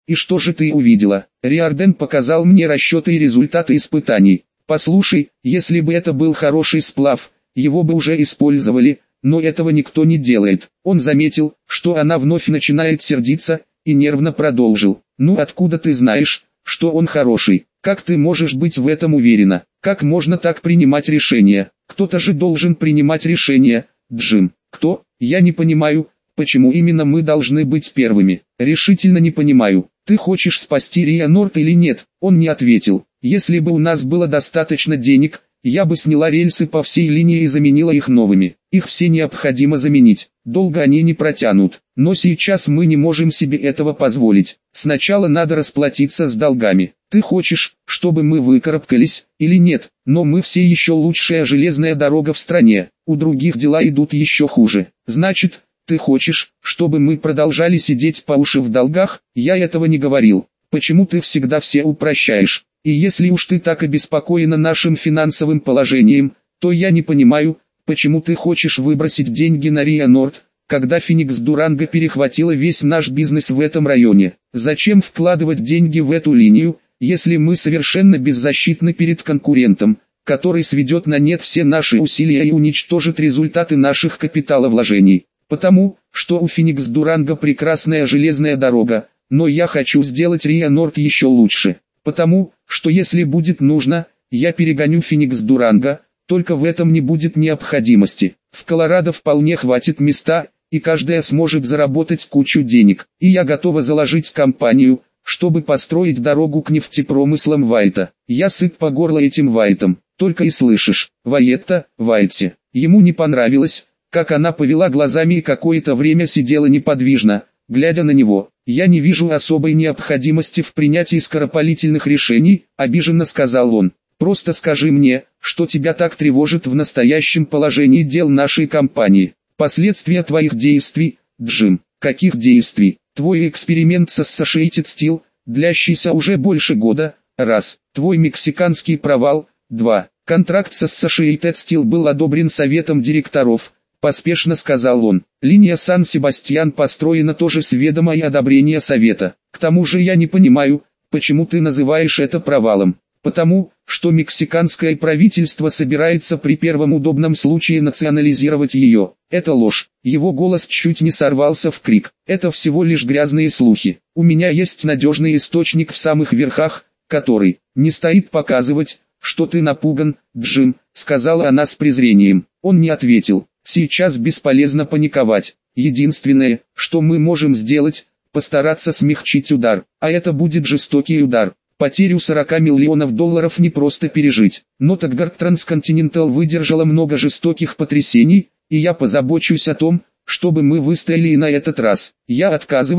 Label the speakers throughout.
Speaker 1: И что же ты увидела? Риордан показал мне расчеты и результаты испытаний. Послушай, если бы это был хороший сплав, его бы уже использовали, но этого никто не делает. Он заметил, что она вновь начинает сердиться, и нервно продолжил. Ну откуда ты знаешь, что он хороший? Как ты можешь быть в этом уверена? Как можно так принимать решения? Кто-то же должен принимать решения, Джим. Кто? Я не понимаю, почему именно мы должны быть первыми. Решительно не понимаю. Ты хочешь спасти Риа Норт или нет? Он не ответил. Если бы у нас было достаточно денег, я бы сняла рельсы по всей линии и заменила их новыми. Их все необходимо заменить. Долго они не протянут. Но сейчас мы не можем себе этого позволить. Сначала надо расплатиться с долгами. Ты хочешь, чтобы мы выкарабкались, или нет? Но мы все еще лучшая железная дорога в стране. У других дела идут еще хуже. Значит, ты хочешь, чтобы мы продолжали сидеть по уши в долгах? Я этого не говорил. Почему ты всегда все упрощаешь? И если уж ты так обеспокоена нашим финансовым положением, то я не понимаю, почему ты хочешь выбросить деньги на Риа Норт, когда Феникс Дуранго перехватила весь наш бизнес в этом районе. Зачем вкладывать деньги в эту линию, если мы совершенно беззащитны перед конкурентом, который сведет на нет все наши усилия и уничтожит результаты наших капиталовложений? Потому, что у Феникс Дуранго прекрасная железная дорога, но я хочу сделать Риа Норт еще лучше. Потому, что если будет нужно, я перегоню Феникс Дуранго, только в этом не будет необходимости. В Колорадо вполне хватит места, и каждая сможет заработать кучу денег. И я готова заложить компанию, чтобы построить дорогу к нефтепромыслам Вайта. Я сыт по горло этим Вайтом. Только и слышишь, Вайетта, Вайте. Ему не понравилось, как она повела глазами и какое-то время сидела неподвижно, глядя на него. «Я не вижу особой необходимости в принятии скоропалительных решений», — обиженно сказал он. «Просто скажи мне, что тебя так тревожит в настоящем положении дел нашей компании. Последствия твоих действий, Джим». «Каких действий?» «Твой эксперимент со Associated Steel, длящийся уже больше года, раз. Твой мексиканский провал, два. Контракт с Associated Steel был одобрен советом директоров», — поспешно сказал он. «Линия Сан-Себастьян построена тоже с ведома и одобрения совета. К тому же я не понимаю, почему ты называешь это провалом. Потому, что мексиканское правительство собирается при первом удобном случае национализировать ее. Это ложь». Его голос чуть не сорвался в крик. «Это всего лишь грязные слухи. У меня есть надежный источник в самых верхах, который не стоит показывать, что ты напуган, Джим», — сказала она с презрением. Он не ответил. «Сейчас бесполезно паниковать. Единственное, что мы можем сделать, постараться смягчить удар. А это будет жестокий удар. Потерю $40 миллионов не просто пережить. Но Таггарт Трансконтинентал выдержала много жестоких потрясений, и я позабочусь о том, чтобы мы выстояли и на этот раз. Я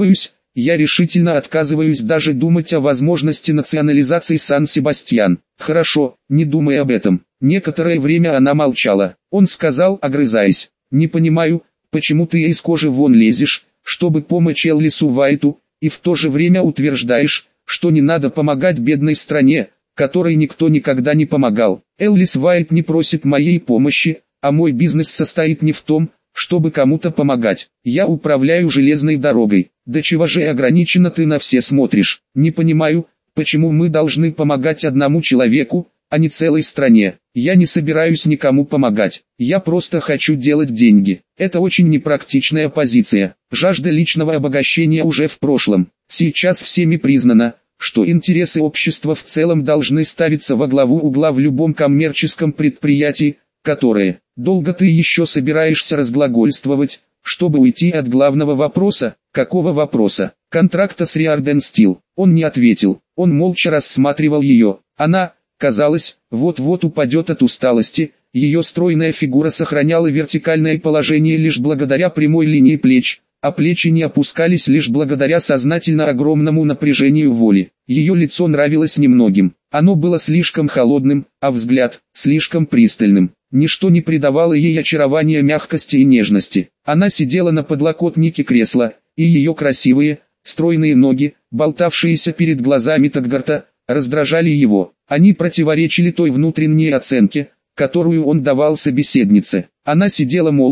Speaker 1: решительно отказываюсь даже думать о возможности национализации Сан-Себастьян». «Хорошо, не думай об этом». Некоторое время она молчала. Он сказал, огрызаясь: «Не понимаю, почему ты из кожи вон лезешь, чтобы помочь Эллису Вайту, и в то же время утверждаешь, что не надо помогать бедной стране, которой никто никогда не помогал. Эллис Вайт не просит моей помощи, а мой бизнес состоит не в том, чтобы кому-то помогать. Я управляю железной дорогой. До чего же ограниченно ты на все смотришь? Не понимаю, почему мы должны помогать одному человеку, а не целой стране. Я не собираюсь никому помогать. Я просто хочу делать деньги. Это очень непрактичная позиция. Жажда личного обогащения уже в прошлом. Сейчас всеми признано, что интересы общества в целом должны ставиться во главу угла в любом коммерческом предприятии, которое. Долго ты еще собираешься разглагольствовать, чтобы уйти от главного вопроса? Какого вопроса? Контракта с Риордан Стил. Он не ответил. Он молча рассматривал ее. Она, казалось, вот-вот упадет от усталости. Ее стройная фигура сохраняла вертикальное положение лишь благодаря прямой линии плеч, а плечи не опускались лишь благодаря сознательно огромному напряжению воли. Ее лицо нравилось немногим. Оно было слишком холодным, а взгляд слишком пристальным. Ничто не придавало ей очарования мягкости и нежности. Она сидела на подлокотнике кресла, и ее красивые, стройные ноги, болтавшиеся перед глазами Таггарта, раздражали его. Они противоречили той внутренней оценке, которую он давал собеседнице. Она сидела молча,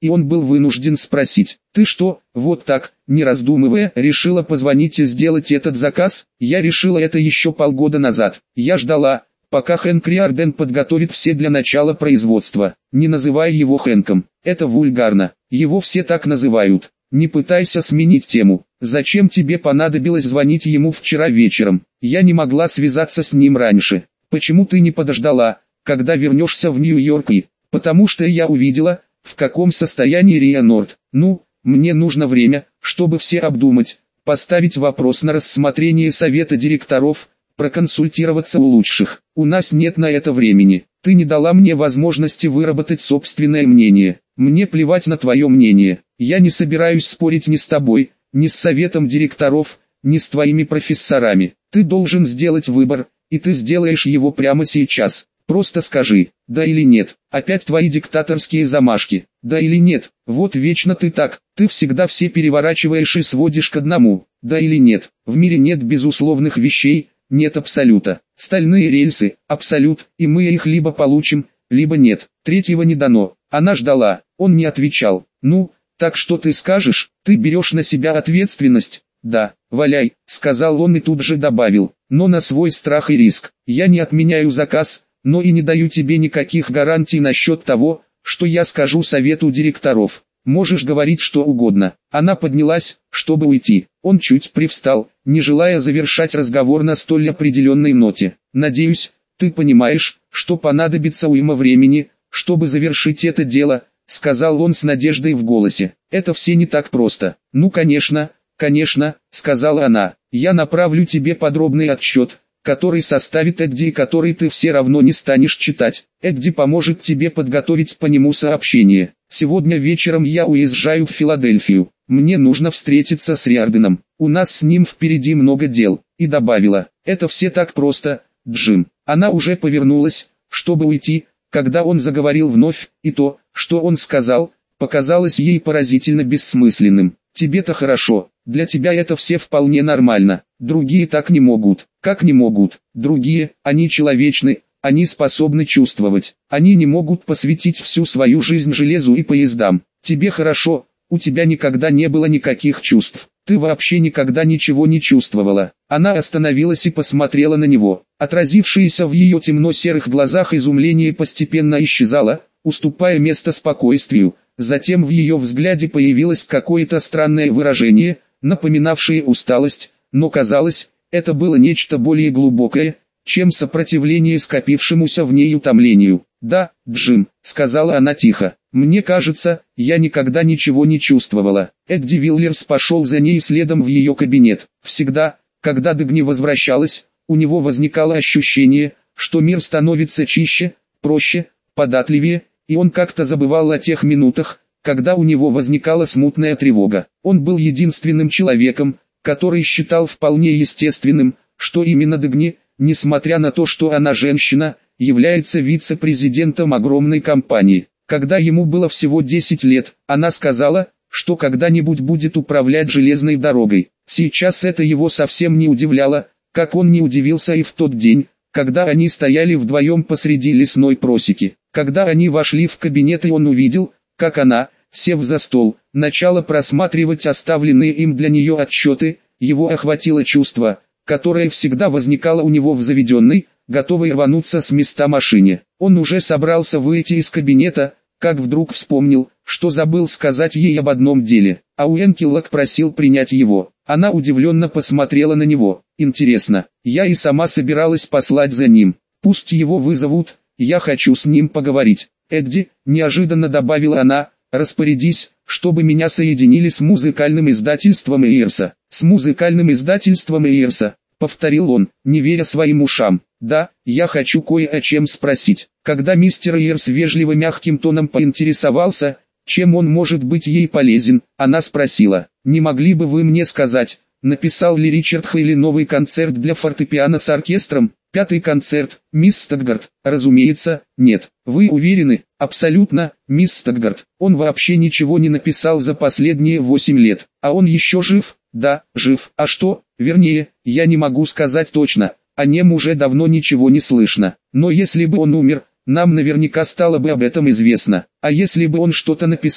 Speaker 1: и он был вынужден спросить: «Ты что, вот так, не раздумывая, решила позвонить и сделать этот заказ?» «Я решила это еще полгода назад. Я ждала, пока Хэнк Риарден подготовит все для начала производства. Не называй его Хэнком, это вульгарно, его все так называют. Не пытайся сменить тему. Зачем тебе понадобилось звонить ему вчера вечером? Я не могла связаться с ним раньше. Почему ты не подождала, когда вернешься в Нью-Йорк и...» «Потому что я увидела, в каком состоянии Риа Норд. Ну, мне нужно время, чтобы все обдумать, поставить вопрос на рассмотрение совета директоров, проконсультироваться у лучших. У нас нет на это времени. Ты не дала мне возможности выработать собственное мнение. Мне плевать на твое мнение. Я не собираюсь спорить ни с тобой, ни с советом директоров, ни с твоими профессорами. Ты должен сделать выбор, и ты сделаешь его прямо сейчас. Просто скажи, да или нет. Опять твои диктаторские замашки. Да или нет. Вот вечно ты так. Ты всегда все переворачиваешь и сводишь к одному. Да или нет. В мире нет безусловных вещей, нет абсолюта. Стальные рельсы, абсолют, и мы их либо получим, либо нет. Третьего не дано. Она ждала. Он не отвечал. «Ну, так что ты скажешь? Ты берешь на себя ответственность?» «Да, валяй», — сказал он и тут же добавил, «но на свой страх и риск. Я не отменяю заказ, но и не даю тебе никаких гарантий насчет того, что я скажу совету директоров. Можешь говорить что угодно». Она поднялась, чтобы уйти. Он чуть привстал, не желая завершать разговор на столь определенной ноте. «Надеюсь, ты понимаешь, что понадобится уйма времени, чтобы завершить это дело», — сказал он с надеждой в голосе. «Это все не так просто». «Ну конечно, конечно», — сказала она. «Я направлю тебе подробный отчет, который составит Эдди и который ты все равно не станешь читать. Эдди поможет тебе подготовить по нему сообщение. Сегодня вечером я уезжаю в Филадельфию. Мне нужно встретиться с Риарденом. У нас с ним впереди много дел». И добавила: «Это все так просто, Джим». Она уже повернулась, чтобы уйти, когда он заговорил вновь, и то, что он сказал, показалось ей поразительно бессмысленным. «Тебе-то хорошо, для тебя это все вполне нормально, другие так не могут». «Как не могут? Другие, они человечны, они способны чувствовать, они не могут посвятить всю свою жизнь железу и поездам. Тебе хорошо, у тебя никогда не было никаких чувств, ты вообще никогда ничего не чувствовала». Она остановилась и посмотрела на него. Отразившееся в ее темно-серых глазах изумление постепенно исчезало, уступая место спокойствию. Затем в ее взгляде появилось какое-то странное выражение, напоминавшее усталость, но казалось, это было нечто более глубокое, чем сопротивление скопившемуся в ней утомлению. «Да, Джим», — сказала она тихо, — «мне кажется, я никогда ничего не чувствовала». Эдди Виллерс пошел за ней следом в ее кабинет. Всегда, когда Дагни возвращалась, у него возникало ощущение, что мир становится чище, проще, податливее, и он как-то забывал о тех минутах, когда у него возникала смутная тревога. Он был единственным человеком, который считал вполне естественным, что именно Дагни, несмотря на то, что она женщина, является вице-президентом огромной компании. Когда ему было всего 10 лет, она сказала, что когда-нибудь будет управлять железной дорогой. Сейчас это его совсем не удивляло, как он не удивился и в тот день, когда они стояли вдвоем посреди лесной просеки. Когда они вошли в кабинет и он увидел, как она, сев за стол, начала просматривать оставленные им для нее отчеты, его охватило чувство, которое всегда возникало у него в заведенной, готовой рвануться с места машине. Он уже собрался выйти из кабинета, как вдруг вспомнил, что забыл сказать ей об одном деле. А Уэнкиллок просил принять его. Она удивленно посмотрела на него. «Интересно, я и сама собиралась послать за ним. Пусть его вызовут, я хочу с ним поговорить». «Эдди», — неожиданно добавила она, — «распорядись, чтобы меня соединили с музыкальным издательством Эйрса». «С музыкальным издательством Эйрса», — повторил он, не веря своим ушам. «Да, я хочу кое о чем спросить». Когда мистер Эйрс вежливо мягким тоном поинтересовался, чем он может быть ей полезен, она спросила: «Не могли бы вы мне сказать, написал ли Ричард Хейли новый концерт для фортепиано с оркестром?» «Пятый концерт, мисс Статгард». «Разумеется, нет». «Вы уверены?» «Абсолютно, мисс Статгард. Он вообще ничего не написал за последние 8 лет. А он еще жив?» «Да, жив. А что? Вернее, я не могу сказать точно. О нем уже давно ничего не слышно. Но если бы он умер, нам наверняка стало бы об этом известно. А если бы он что-то написал,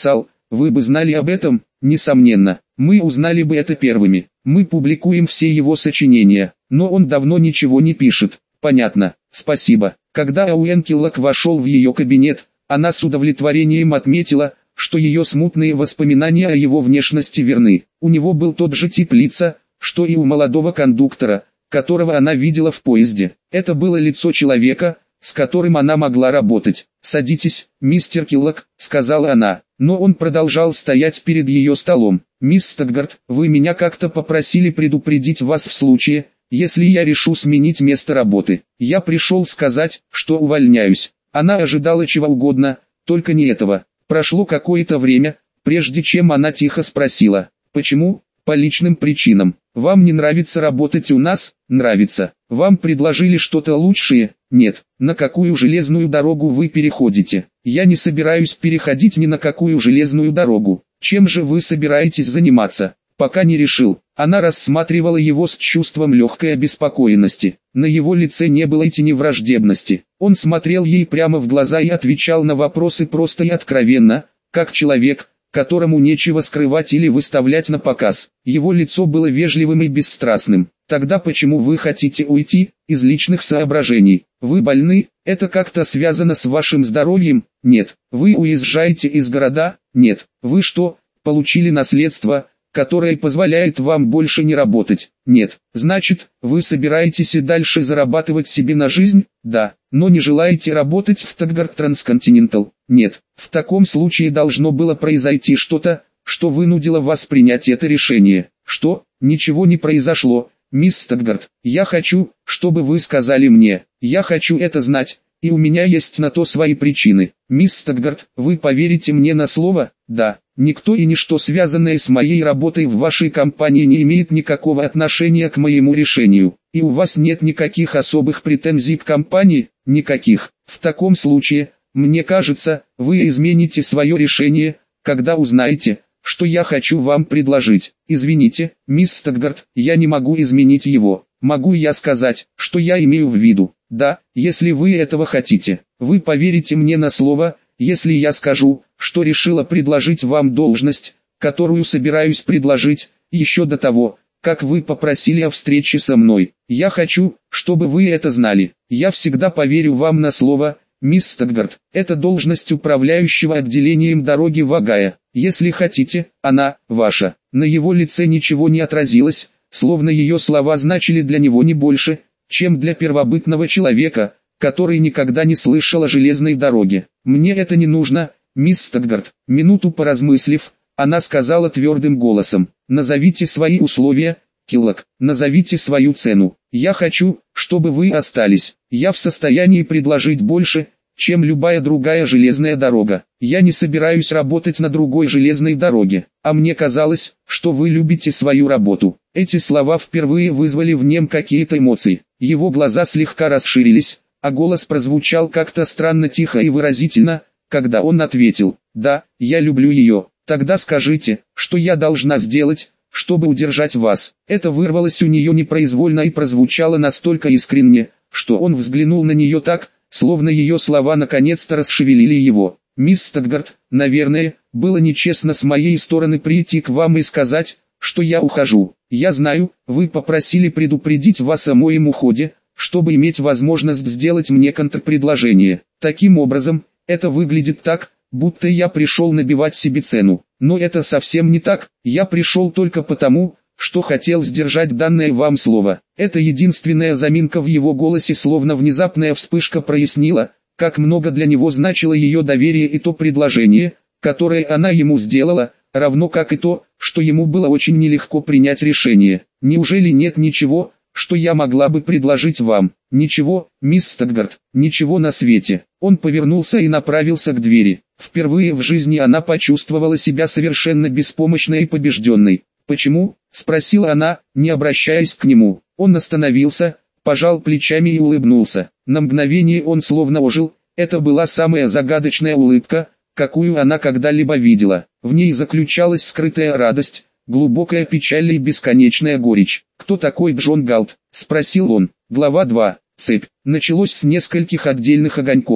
Speaker 1: вы бы знали об этом, несомненно. Мы узнали бы это первыми. Мы публикуем все его сочинения, но он давно ничего не пишет. Понятно, спасибо. Когда Оуэн Киллок вошел в ее кабинет, она с удовлетворением отметила, что ее смутные воспоминания о его внешности верны. У него был тот же тип лица, что и у молодого кондуктора, которого она видела в поезде. Это было лицо человека, с которым она могла работать. «Садитесь, мистер Киллок», — сказала она, но он продолжал стоять перед ее столом. «Мисс Стокгарт, вы меня как-то попросили предупредить вас в случае, если я решу сменить место работы. Я пришел сказать, что увольняюсь». Она ожидала чего угодно, только не этого. Прошло какое-то время, прежде чем она тихо спросила: «Почему?» «По личным причинам. Вам не нравится работать у нас?» «Нравится. Вам предложили что-то лучшее?» «Нет». «На какую железную дорогу вы переходите?» «Я не собираюсь переходить ни на какую железную дорогу». «Чем же вы собираетесь заниматься?» «Пока не решил». Она рассматривала его с чувством легкой обеспокоенности. На его лице не было и тени враждебности. Он смотрел ей прямо в глаза и отвечал на вопросы просто и откровенно, как человек, которому нечего скрывать или выставлять на показ. Его лицо было вежливым и бесстрастным. «Тогда почему вы хотите уйти?» «Из личных соображений. Вы больны? Это как-то связано с вашим здоровьем?» «Нет». «Вы уезжаете из города?» «Нет». «Вы что, получили наследство, которое позволяет вам больше не работать?» «Нет». «Значит, вы собираетесь и дальше зарабатывать себе на жизнь?» «Да». «Но не желаете работать в Таггарт Трансконтинентал?» «Нет». «В таком случае должно было произойти что-то, что вынудило вас принять это решение». «Что?» «Ничего не произошло, мисс Стокгарт. Я хочу, чтобы вы сказали мне. Я хочу это знать, и у меня есть на то свои причины». «Мисс Стокгарт, вы поверите мне на слово?» «Да». «Никто и ничто, связанное с моей работой в вашей компании, не имеет никакого отношения к моему решению. И у вас нет никаких особых претензий к компании?» «Никаких». «В таком случае, мне кажется, вы измените свое решение, когда узнаете, что я хочу вам предложить». «Извините, мисс Стокгарт, я не могу изменить его. Могу я сказать, что я имею в виду?» «Да, если вы этого хотите. Вы поверите мне на слово, если я скажу, что решила предложить вам должность, которую собираюсь предложить, еще до того, как вы попросили о встрече со мной. Я хочу, чтобы вы это знали. Я всегда поверю вам на слово, мисс Стокгарт. Это должность управляющего отделением дороги в Огайо. Если хотите, она ваша». На его лице ничего не отразилось, словно ее слова значили для него не больше, чем для первобытного человека, который никогда не слышал о железной дороге. «Мне это не нужно, мисс Стокгарт». Минуту поразмыслив, она сказала твердым голосом: «Назовите свои условия, Киллок, назовите свою цену. Я хочу, чтобы вы остались. Я в состоянии предложить больше, чем любая другая железная дорога. Я не собираюсь работать на другой железной дороге, а мне казалось, что вы любите свою работу». Эти слова впервые вызвали в нем какие-то эмоции. Его глаза слегка расширились, а голос прозвучал как-то странно тихо и выразительно, когда он ответил: «Да, я люблю ее». «Тогда скажите, что я должна сделать, чтобы удержать вас?» Это вырвалось у нее непроизвольно и прозвучало настолько искренне, что он взглянул на нее так, словно ее слова наконец-то расшевелили его. «Мисс Стокгарт, наверное, было нечестно с моей стороны прийти к вам и сказать, что я ухожу. Я знаю, вы попросили предупредить вас о моем уходе, чтобы иметь возможность сделать мне контрпредложение. Таким образом, это выглядит так, будто я пришел набивать себе цену. Но это совсем не так. Я пришел только потому, что хотел сдержать данное вам слово». Это единственная заминка в его голосе, словно внезапная вспышка, прояснила, как много для него значило ее доверие и то предложение, которое она ему сделала, равно как и то, что ему было очень нелегко принять решение. «Неужели нет ничего, что я могла бы предложить вам?» «Ничего, мисс Стокгарт, ничего на свете». Он повернулся и направился к двери. Впервые в жизни она почувствовала себя совершенно беспомощной и побежденной. «Почему?» — спросила она, не обращаясь к нему. Он остановился, пожал плечами и улыбнулся. На мгновение он словно ожил. Это была самая загадочная улыбка, какую она когда-либо видела. В ней заключалась скрытая радость, глубокая печаль и бесконечная горечь. «Кто такой Джон Галт?» — спросил он. Глава 2. Цепь. Началось с нескольких отдельных огоньков.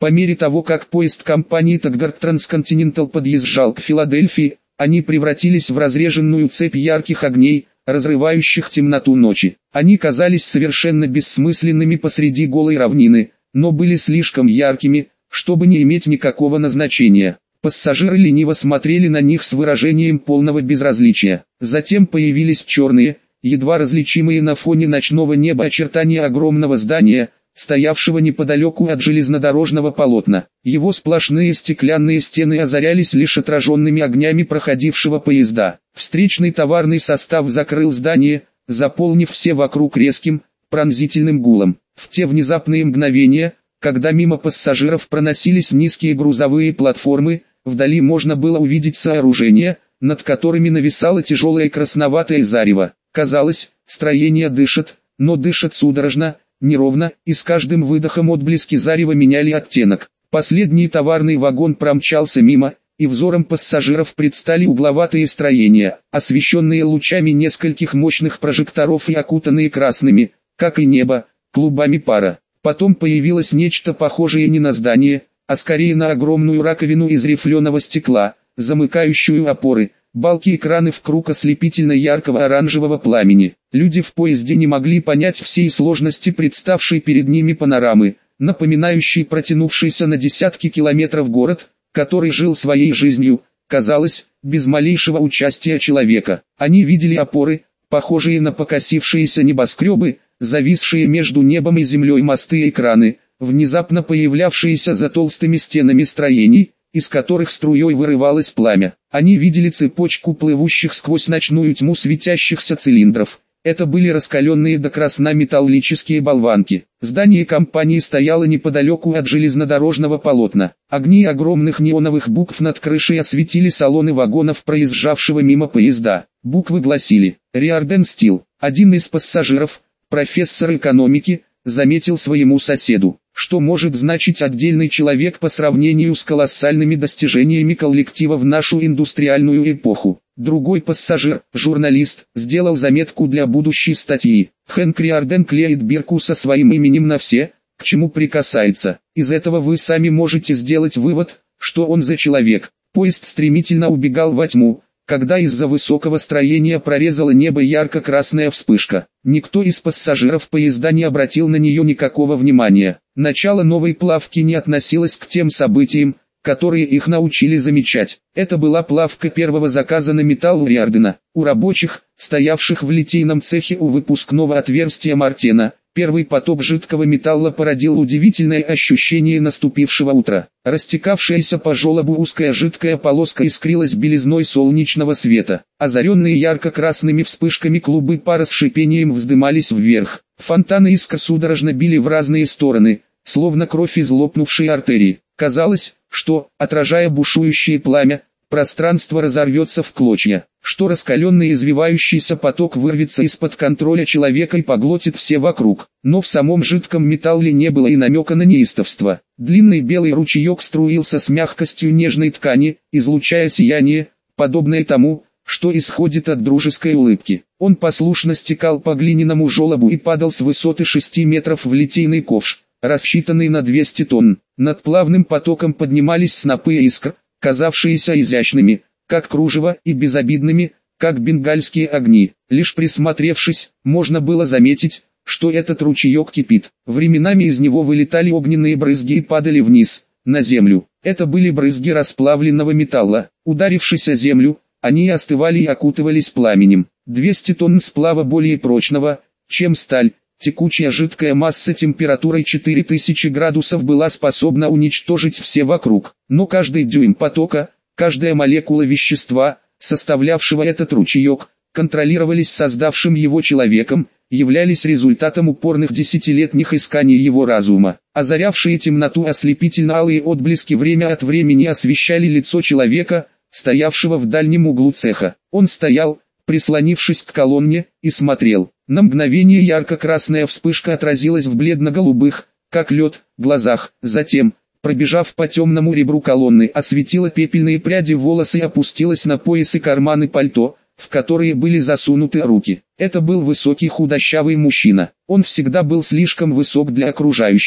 Speaker 1: По мере того, как поезд компании Таггарт Трансконтинентал подъезжал к Филадельфии, они превратились в разреженную цепь ярких огней, разрывающих темноту ночи. Они казались совершенно бессмысленными посреди голой равнины, но были слишком яркими, чтобы не иметь никакого назначения. Пассажиры лениво смотрели на них с выражением полного безразличия. Затем появились черные, едва различимые на фоне ночного неба очертания огромного здания, стоявшего неподалеку от железнодорожного полотна. Его сплошные стеклянные стены озарялись лишь отраженными огнями проходившего поезда. Встречный товарный состав закрыл здание, заполнив все вокруг резким, пронзительным гулом. В те внезапные мгновения, когда мимо пассажиров проносились низкие грузовые платформы, вдали можно было увидеть сооружения, над которыми нависало тяжелое красноватое зарево. Казалось, строение дышит, но дышит судорожно, неровно, и с каждым выдохом отблески зарева меняли оттенок. Последний товарный вагон промчался мимо, и взором пассажиров предстали угловатые строения, освещенные лучами нескольких мощных прожекторов и окутанные красными, как и небо, клубами пара. Потом появилось нечто похожее не на здание, а скорее на огромную раковину из рифленого стекла, замыкающую опоры, балки и краны в круг ослепительно яркого оранжевого пламени. Люди в поезде не могли понять всей сложности представшей перед ними панорамы, напоминающей протянувшийся на десятки километров город, который жил своей жизнью, казалось, без малейшего участия человека. Они видели опоры, похожие на покосившиеся небоскребы, зависшие между небом и землей мосты и краны, внезапно появлявшиеся за толстыми стенами строений, из которых струей вырывалось пламя. Они видели цепочку плывущих сквозь ночную тьму светящихся цилиндров. Это были раскаленные до красна металлические болванки. Здание компании стояло неподалеку от железнодорожного полотна. Огни огромных неоновых букв над крышей осветили салоны вагонов проезжавшего мимо поезда. Буквы гласили «Риарден Стил». Один из пассажиров, профессор экономики, заметил своему соседу, что может значить отдельный человек по сравнению с колоссальными достижениями коллектива в нашу индустриальную эпоху. Другой пассажир, журналист, сделал заметку для будущей статьи. Хэнк Риарден клеит бирку со своим именем на все, к чему прикасается. Из этого вы сами можете сделать вывод, что он за человек. Поезд стремительно убегал во тьму, когда из-за высокого строения прорезала небо ярко-красная вспышка. Никто из пассажиров поезда не обратил на нее никакого внимания. Начало новой плавки не относилось к тем событиям, которые их научили замечать. Это была плавка первого заказа на металл Риардена. У рабочих, стоявших в литейном цехе у выпускного отверстия Мартена, первый поток жидкого металла породил удивительное ощущение наступившего утра. Растекавшаяся по желобу узкая жидкая полоска искрилась белизной солнечного света. Озаренные ярко-красными вспышками клубы пара с шипением вздымались вверх. Фонтаны искр судорожно били в разные стороны, словно кровь из лопнувшей артерии. Казалось, что, отражая бушующее пламя, пространство разорвется в клочья, что раскаленный извивающийся поток вырвется из-под контроля человека и поглотит все вокруг. Но в самом жидком металле не было и намека на неистовство. Длинный белый ручеек струился с мягкостью нежной ткани, излучая сияние, подобное тому, что исходит от дружеской улыбки. Он послушно стекал по глиняному желобу и падал с высоты 6 метров в литейный ковш, рассчитанный на 200 тонн. Над плавным потоком поднимались снопы искр, казавшиеся изящными, как кружево, и безобидными, как бенгальские огни. Лишь присмотревшись, можно было заметить, что этот ручеек кипит. Временами из него вылетали огненные брызги и падали вниз, на землю. Это были брызги расплавленного металла. Ударившись о землю, они остывали и окутывались пламенем. 200 тонн сплава более прочного, чем сталь. Текучая жидкая масса температурой 4000 градусов была способна уничтожить все вокруг. Но каждый дюйм потока, каждая молекула вещества, составлявшего этот ручеек, контролировались создавшим его человеком, являлись результатом упорных десятилетних исканий его разума. Озарявшие темноту ослепительно-алые отблески время от времени освещали лицо человека, стоявшего в дальнем углу цеха. Он стоял, прислонившись к колонне, и смотрел. На мгновение ярко-красная вспышка отразилась в бледно-голубых, как лед, глазах. Затем, пробежав по темному ребру колонны, осветила пепельные пряди волос и опустилась на пояс и карманы пальто, в которые были засунуты руки. Это был высокий худощавый мужчина. Он всегда был слишком высок для окружающих.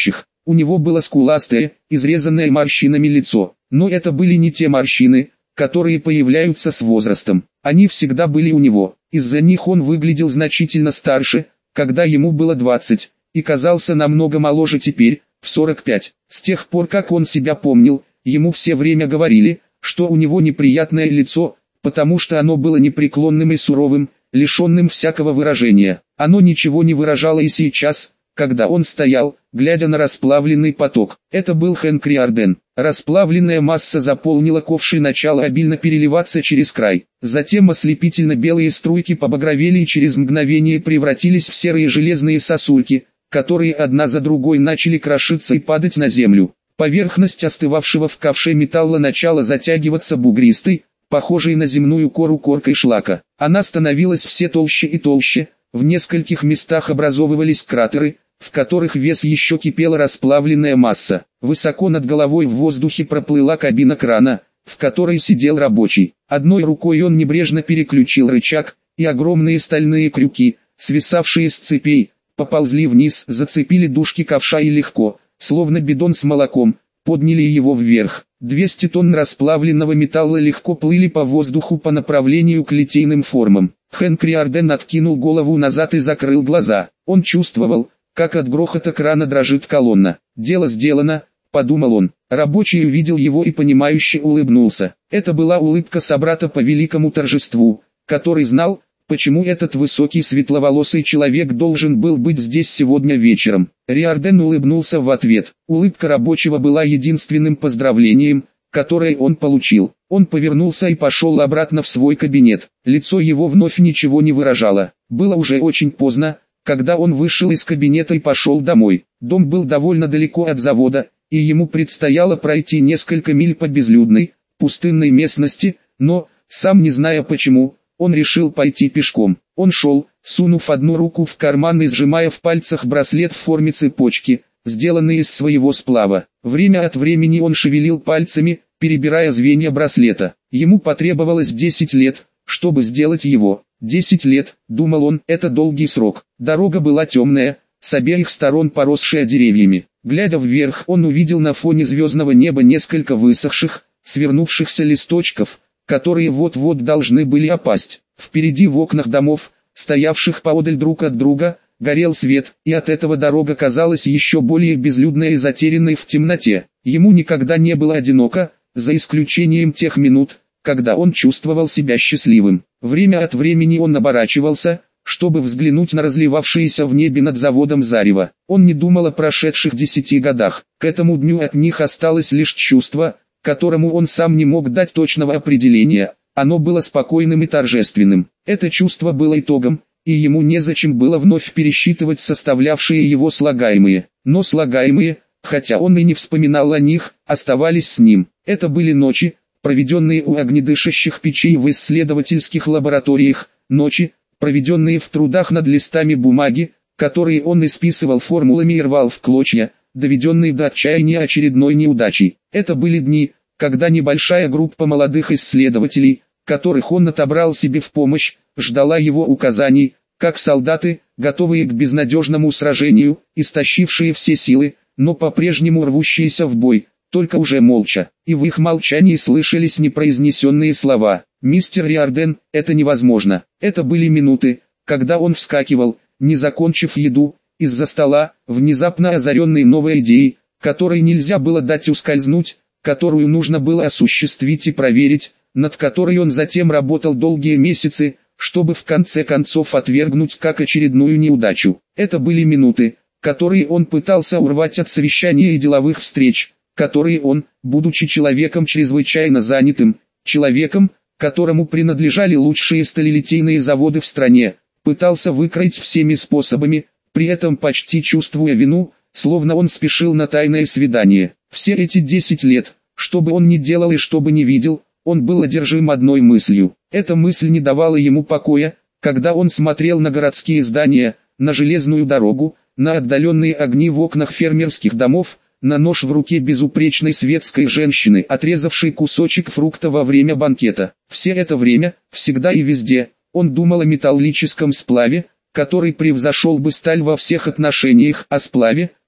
Speaker 1: У него было скуластое, изрезанное морщинами лицо, но это были не те морщины, которые появляются с возрастом. Они всегда были у него. Из-за них он выглядел значительно старше, когда ему было 20, и казался намного моложе теперь, в 45. С тех пор, как он себя помнил, ему все время говорили, что у него неприятное лицо, потому что оно было непреклонным и суровым, лишенным всякого выражения. Оно ничего не выражало и сейчас, когда он стоял, глядя на расплавленный поток. Это был Хэнк Риордан. Расплавленная масса заполнила ковш и начала обильно переливаться через край. Затем ослепительно-белые струйки побагровели и через мгновение превратились в серые железные сосульки, которые одна за другой начали крошиться и падать на землю. Поверхность остывавшего в ковше металла начала затягиваться бугристой, похожей на земную кору коркой шлака. Она становилась все толще и толще, в нескольких местах образовывались кратеры, в которых вес еще кипела расплавленная масса. Высоко над головой в воздухе проплыла кабина крана, в которой сидел рабочий. Одной рукой он небрежно переключил рычаг, и огромные стальные крюки, свисавшие с цепей, поползли вниз, зацепили дужки ковша и легко, словно бидон с молоком, подняли его вверх. 200 тонн расплавленного металла легко плыли по воздуху по направлению к литейным формам. Хэнк Риордан откинул голову назад и закрыл глаза. Он чувствовал, как от грохота крана дрожит колонна. «Дело сделано», — подумал он. Рабочий увидел его и понимающе улыбнулся. Это была улыбка собрата по великому торжеству, который знал, почему этот высокий светловолосый человек должен был быть здесь сегодня вечером. Риордан улыбнулся в ответ. Улыбка рабочего была единственным поздравлением, которое он получил. Он повернулся и пошел обратно в свой кабинет. Лицо его вновь ничего не выражало. Было уже очень поздно, когда он вышел из кабинета и пошел домой. Дом был довольно далеко от завода, и ему предстояло пройти несколько миль по безлюдной, пустынной местности, но, сам не зная почему, он решил пойти пешком. Он шел, сунув одну руку в карман и сжимая в пальцах браслет в форме цепочки, сделанный из своего сплава. Время от времени он шевелил пальцами, перебирая звенья браслета. Ему потребовалось 10 лет, чтобы сделать его. 10 лет, думал он, это долгий срок. Дорога была темная, с обеих сторон поросшая деревьями. Глядя вверх, он увидел на фоне звездного неба несколько высохших, свернувшихся листочков, которые вот-вот должны были опасть. Впереди в окнах домов, стоявших поодаль друг от друга, горел свет, и от этого дорога казалась еще более безлюдной и затерянной в темноте. Ему никогда не было одиноко, за исключением тех минут, когда он чувствовал себя счастливым. Время от времени он оборачивался, чтобы взглянуть на разливавшиеся в небе над заводом зарево. Он не думал о прошедших 10 годах. К этому дню от них осталось лишь чувство, которому он сам не мог дать точного определения. Оно было спокойным и торжественным. Это чувство было итогом, и ему незачем было вновь пересчитывать составлявшие его слагаемые. Но слагаемые, хотя он и не вспоминал о них, оставались с ним. Это были ночи, проведенные у огнедышащих печей в исследовательских лабораториях, ночи, проведенные в трудах над листами бумаги, которые он исписывал формулами и рвал в клочья, доведенные до отчаяния очередной неудачей. Это были дни, когда небольшая группа молодых исследователей, которых он отобрал себе в помощь, ждала его указаний, как солдаты, готовые к безнадежному сражению, истощившие все силы, но по-прежнему рвущиеся в бой, только уже молча, и в их молчании слышались непроизнесенные слова. «Мистер Риордан, это невозможно». Это были минуты, когда он вскакивал, не закончив еду, из-за стола, внезапно озаренный новой идеей, которой нельзя было дать ускользнуть, которую нужно было осуществить и проверить, над которой он затем работал долгие месяцы, чтобы в конце концов отвергнуть как очередную неудачу. Это были минуты, которые он пытался урвать от совещаний и деловых встреч, которые он, будучи человеком чрезвычайно занятым, человеком, которому принадлежали лучшие сталелитейные заводы в стране, пытался выкроить всеми способами, при этом почти чувствуя вину, словно он спешил на тайное свидание. Все эти 10 лет, что бы он ни делал и что бы ни видел, он был одержим одной мыслью. Эта мысль не давала ему покоя, когда он смотрел на городские здания, на железную дорогу, на отдаленные огни в окнах фермерских домов, на нож в руке безупречной светской женщины, отрезавшей кусочек фрукта во время банкета. Все это время, всегда и везде, он думал о металлическом сплаве, который превзошел бы сталь во всех отношениях, о сплаве,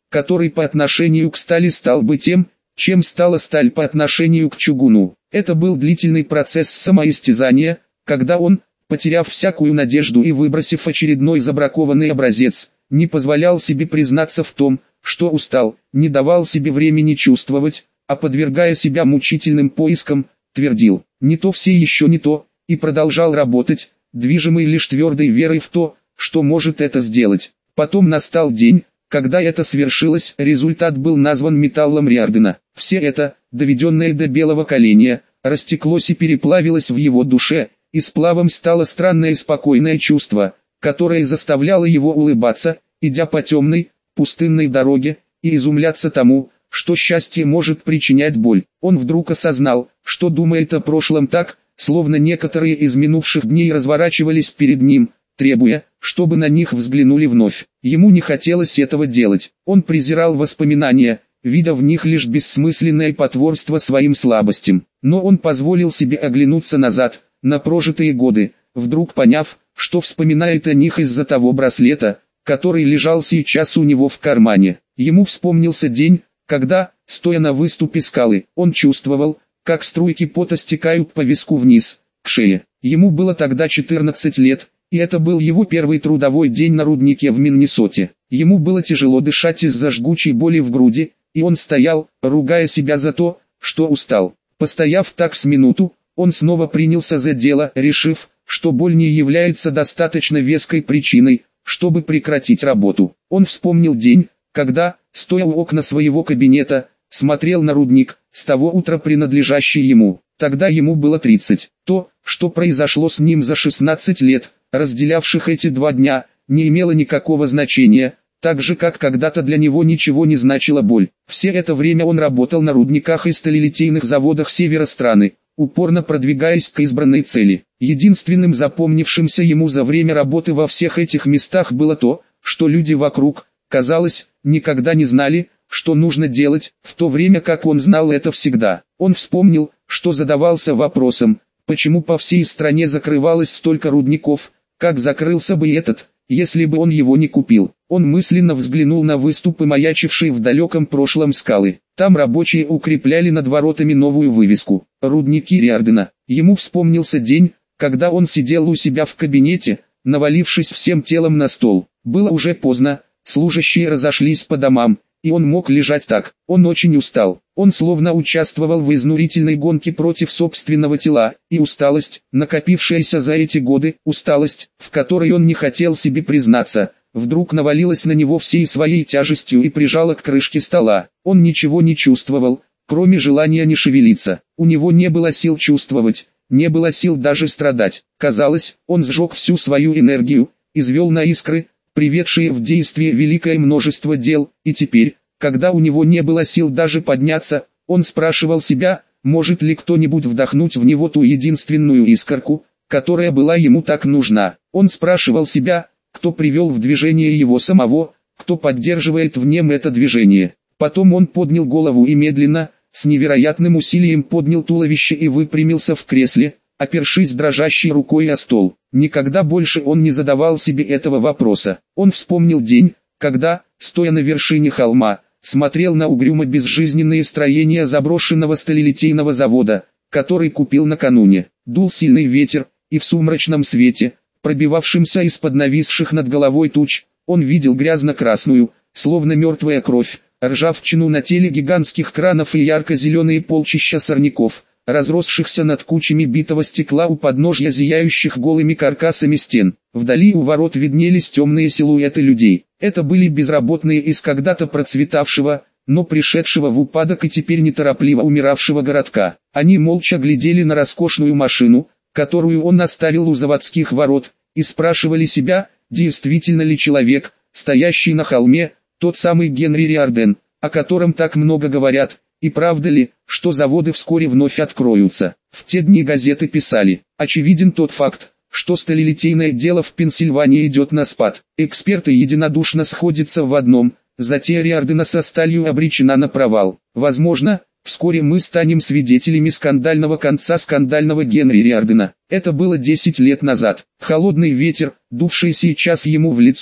Speaker 1: который по отношению к стали стал бы тем, чем стала сталь по отношению к чугуну. Это был длительный процесс самоистязания, когда он, потеряв всякую надежду и выбросив очередной забракованный образец, не позволял себе признаться в том, что устал, не давал себе времени чувствовать, а подвергая себя мучительным поискам, твердил: «Не то, все еще не то», и продолжал работать, движимый лишь твердой верой в то, что может это сделать. Потом настал день, когда это свершилось, результат был назван металлом Риордена. Все это, доведенное до белого коленя, растеклось и переплавилось в его душе, и сплавом стало странное спокойное чувство, которое заставляло его улыбаться, идя по темной, пустынной дороге, и изумляться тому, что счастье может причинять боль. Он вдруг осознал, что думает о прошлом так, словно некоторые из минувших дней разворачивались перед ним, требуя, чтобы на них взглянули вновь. Ему не хотелось этого делать. Он презирал воспоминания, видя в них лишь бессмысленное потворство своим слабостям. Но он позволил себе оглянуться назад, на прожитые годы, вдруг поняв, что вспоминает о них из-за того браслета, который лежал сейчас у него в кармане. Ему вспомнился день, когда, стоя на выступе скалы, он чувствовал, как струйки пота стекают по виску вниз, к шее. Ему было тогда 14 лет, и это был его первый трудовой день на руднике в Миннесоте. Ему было тяжело дышать из-за жгучей боли в груди, и он стоял, ругая себя за то, что устал. Постояв так с минуту, он снова принялся за дело, решив, что боль не является достаточно веской причиной, чтобы прекратить работу. Он вспомнил день, когда, стоя у окна своего кабинета, смотрел на рудник, с того утра принадлежащий ему. Тогда ему было 30. То, что произошло с ним за 16 лет, разделявших эти 2 дня, не имело никакого значения, так же как когда-то для него ничего не значила боль. Все это время он работал на рудниках и сталелитейных заводах севера страны, упорно продвигаясь к избранной цели. Единственным запомнившимся ему за время работы во всех этих местах было то, что люди вокруг, казалось, никогда не знали, что нужно делать, в то время как он знал это всегда. Он вспомнил, что задавался вопросом, почему по всей стране закрывалось столько рудников, как закрылся бы этот, если бы он его не купил. Он мысленно взглянул на выступы, маячившие в далеком прошлом скалы. Там рабочие укрепляли над воротами новую вывеску «Рудники Риордена». Ему вспомнился день, когда он сидел у себя в кабинете, навалившись всем телом на стол. Было уже поздно, служащие разошлись по домам, и он мог лежать так. Он очень устал. Он словно участвовал в изнурительной гонке против собственного тела, и усталость, накопившаяся за эти годы, усталость, в которой он не хотел себе признаться, вдруг навалилась на него всей своей тяжестью и прижала к крышке стола. Он ничего не чувствовал, кроме желания не шевелиться. У него не было сил чувствовать, не было сил даже страдать. Казалось, он сжег всю свою энергию, извел на искры, приведшие в действие великое множество дел, и теперь, когда у него не было сил даже подняться, он спрашивал себя, может ли кто-нибудь вдохнуть в него ту единственную искорку, которая была ему так нужна. Он спрашивал себя, кто привел в движение его самого, кто поддерживает в нем это движение. Потом он поднял голову и медленно, с невероятным усилием поднял туловище и выпрямился в кресле, опершись дрожащей рукой о стол. Никогда больше он не задавал себе этого вопроса. Он вспомнил день, когда, стоя на вершине холма, смотрел на угрюмо-безжизненные строения заброшенного сталелитейного завода, который купил накануне. Дул сильный ветер, и в сумрачном свете, пробивавшемся из-под нависших над головой туч, он видел грязно-красную, словно мертвая кровь, ржавчину на теле гигантских кранов и ярко-зеленые полчища сорняков, разросшихся над кучами битого стекла у подножья зияющих голыми каркасами стен. Вдали у ворот виднелись темные силуэты людей. Это были безработные из когда-то процветавшего, но пришедшего в упадок и теперь неторопливо умиравшего городка. Они молча глядели на роскошную машину, которую он оставил у заводских ворот, и спрашивали себя, действительно ли человек, стоящий на холме, тот самый Генри Риорден, о котором так много говорят, и правда ли, что заводы вскоре вновь откроются. В те дни газеты писали: очевиден тот факт, что сталелитейное дело в Пенсильвании идет на спад. Эксперты единодушно сходятся в одном: затея Риордена со сталью обречена на провал. Возможно, вскоре мы станем свидетелями скандального конца скандального Генри Риордена. Это было 10 лет назад. Холодный ветер, дувший сейчас ему в лицо,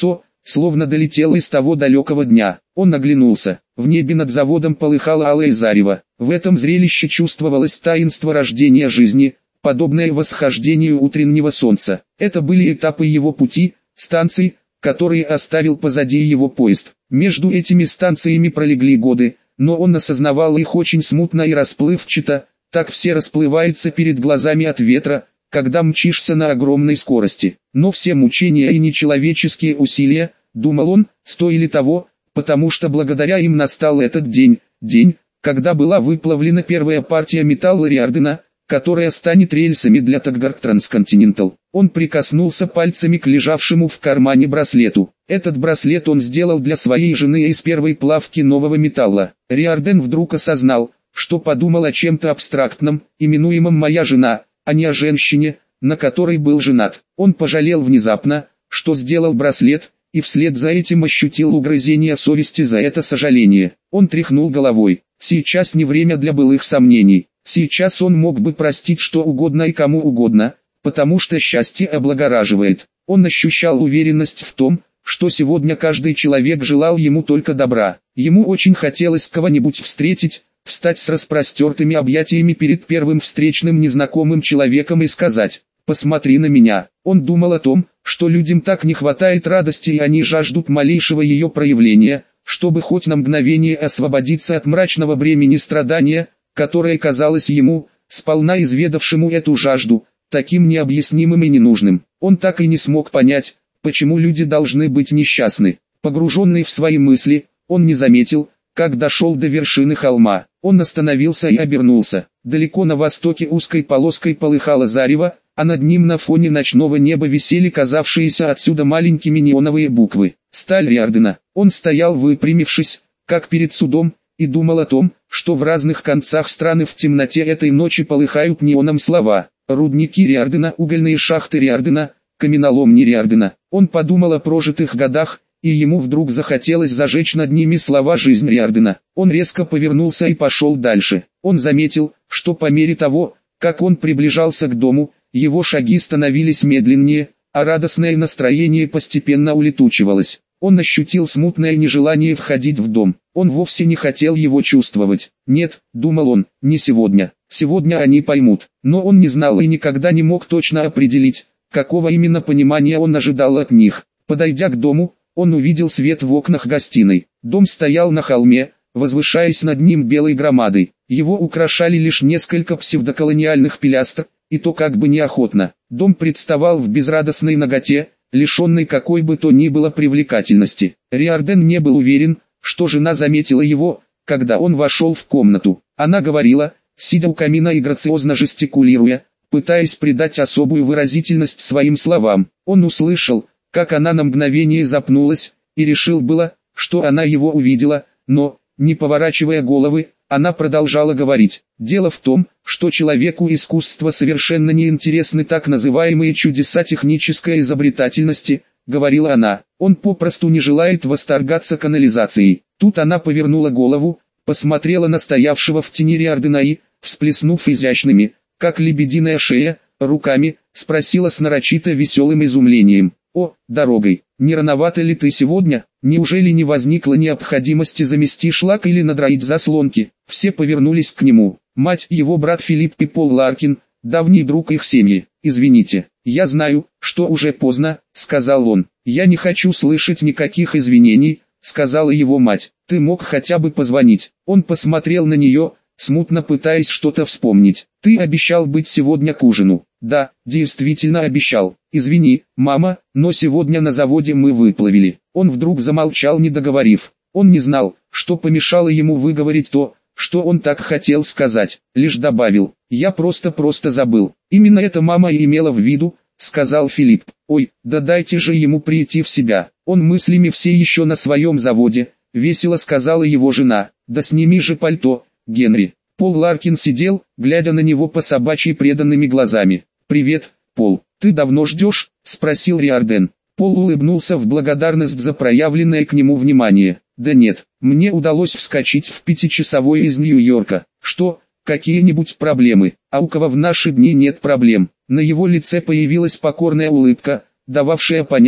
Speaker 1: словно долетело из того далекого дня. Он оглянулся. В небе над заводом полыхало алое зарево. В этом зрелище чувствовалось таинство рождения жизни, подобное восхождению утреннего солнца. Это были этапы его пути, станции, которые оставил позади его поезд. Между этими станциями пролегли годы, но он осознавал их очень смутно и расплывчато, так все расплывается перед глазами от ветра, когда мчишься на огромной скорости. Но все мучения и нечеловеческие усилия, думал он, стоили того, потому что благодаря им настал этот день, когда была выплавлена первая партия металла Риордена, которая станет рельсами для Таггарт Трансконтинентал. Он прикоснулся пальцами к лежавшему в кармане браслету. Этот браслет он сделал для своей жены из первой плавки нового металла. Риорден вдруг осознал, что подумал о чем-то абстрактном, именуемом «моя жена», а не о женщине, на которой был женат. Он пожалел внезапно, что сделал браслет, и вслед за этим ощутил угрызение совести за это сожаление. Он тряхнул головой. Сейчас не время для былых сомнений. Сейчас он мог бы простить что угодно и кому угодно, потому что счастье облагораживает. Он ощущал уверенность в том, что сегодня каждый человек желал ему только добра. Ему очень хотелось кого-нибудь встретить, встать с распростертыми объятиями перед первым встречным незнакомым человеком и сказать: «Посмотри на меня». Он думал о том, что людям так не хватает радости и они жаждут малейшего ее проявления, чтобы хоть на мгновение освободиться от мрачного бремени страдания, которое казалось ему, сполна изведавшему эту жажду, таким необъяснимым и ненужным. Он так и не смог понять, почему люди должны быть несчастны. Погруженный в свои мысли, он не заметил, как дошел до вершины холма. Он остановился и обернулся. Далеко на востоке узкой полоской полыхало зарево, а над ним на фоне ночного неба висели казавшиеся отсюда маленькими неоновые буквы. Сталь Риордена. Он стоял выпрямившись, как перед судом, и думал о том, что в разных концах страны в темноте этой ночи полыхают неоном слова: рудники Риордена, угольные шахты Риордена, каменоломни Риордена. Он подумал о прожитых годах, и ему вдруг захотелось зажечь над ними слова «жизнь Риордена». Он резко повернулся и пошел дальше. Он заметил, что по мере того, как он приближался к дому, его шаги становились медленнее, а радостное настроение постепенно улетучивалось. Он ощутил смутное нежелание входить в дом. Он вовсе не хотел его чувствовать. Нет, думал он, не сегодня. Сегодня они поймут. Но он не знал и никогда не мог точно определить, какого именно понимания он ожидал от них. Подойдя к дому, он увидел свет в окнах гостиной. Дом стоял на холме, возвышаясь над ним белой громадой. Его украшали лишь несколько псевдоколониальных пилястр, и то как бы неохотно. Дом представал в безрадостной наготе, лишенной какой бы то ни было привлекательности. Риорден не был уверен, что жена заметила его, когда он вошел в комнату. Она говорила, сидя у камина и грациозно жестикулируя, пытаясь придать особую выразительность своим словам. Он услышал, как она на мгновение запнулась, и решил было, что она его увидела, но, не поворачивая головы, она продолжала говорить. Дело в том, что человеку искусства совершенно не интересны так называемые чудеса технической изобретательности, говорила она. Он попросту не желает восторгаться канализацией. Тут она повернула голову, посмотрела на стоявшего в тени Риордена и, всплеснув изящными, как лебединая шея, руками, спросила с нарочито веселым изумлением: «О, дорогой, не рановато ли ты сегодня? Неужели не возникла необходимости замести шлак или надраить заслонки?» Все повернулись к нему. Мать, его брат Филипп и Пол Ларкин, давний друг их семьи. «Извините, я знаю, что уже поздно», — сказал он. «Я не хочу слышать никаких извинений», — сказала его мать. «Ты мог хотя бы позвонить». Он посмотрел на нее, смутно пытаясь что-то вспомнить. «Ты обещал быть сегодня к ужину». «Да, действительно обещал. Извини, мама, но сегодня на заводе мы выплавили». Он вдруг замолчал, не договорив. Он не знал, что помешало ему выговорить то, что он так хотел сказать. Лишь добавил: «Я просто забыл». «Именно это мама и имела в виду», — сказал Филипп. «Ой, да дайте же ему прийти в себя. Он мыслями все еще на своем заводе», — весело сказала его жена. «Да сними же пальто, Генри». Пол Ларкин сидел, глядя на него по собачьи преданными глазами. «Привет, Пол, ты давно ждешь?» — спросил Риорден. Пол улыбнулся в благодарность за проявленное к нему внимание. «Да нет, мне удалось вскочить в 5-часовой из Нью-Йорка». «Что, какие-нибудь проблемы?» «А у кого в наши дни нет проблем?» На его лице появилась покорная улыбка, дававшая понять,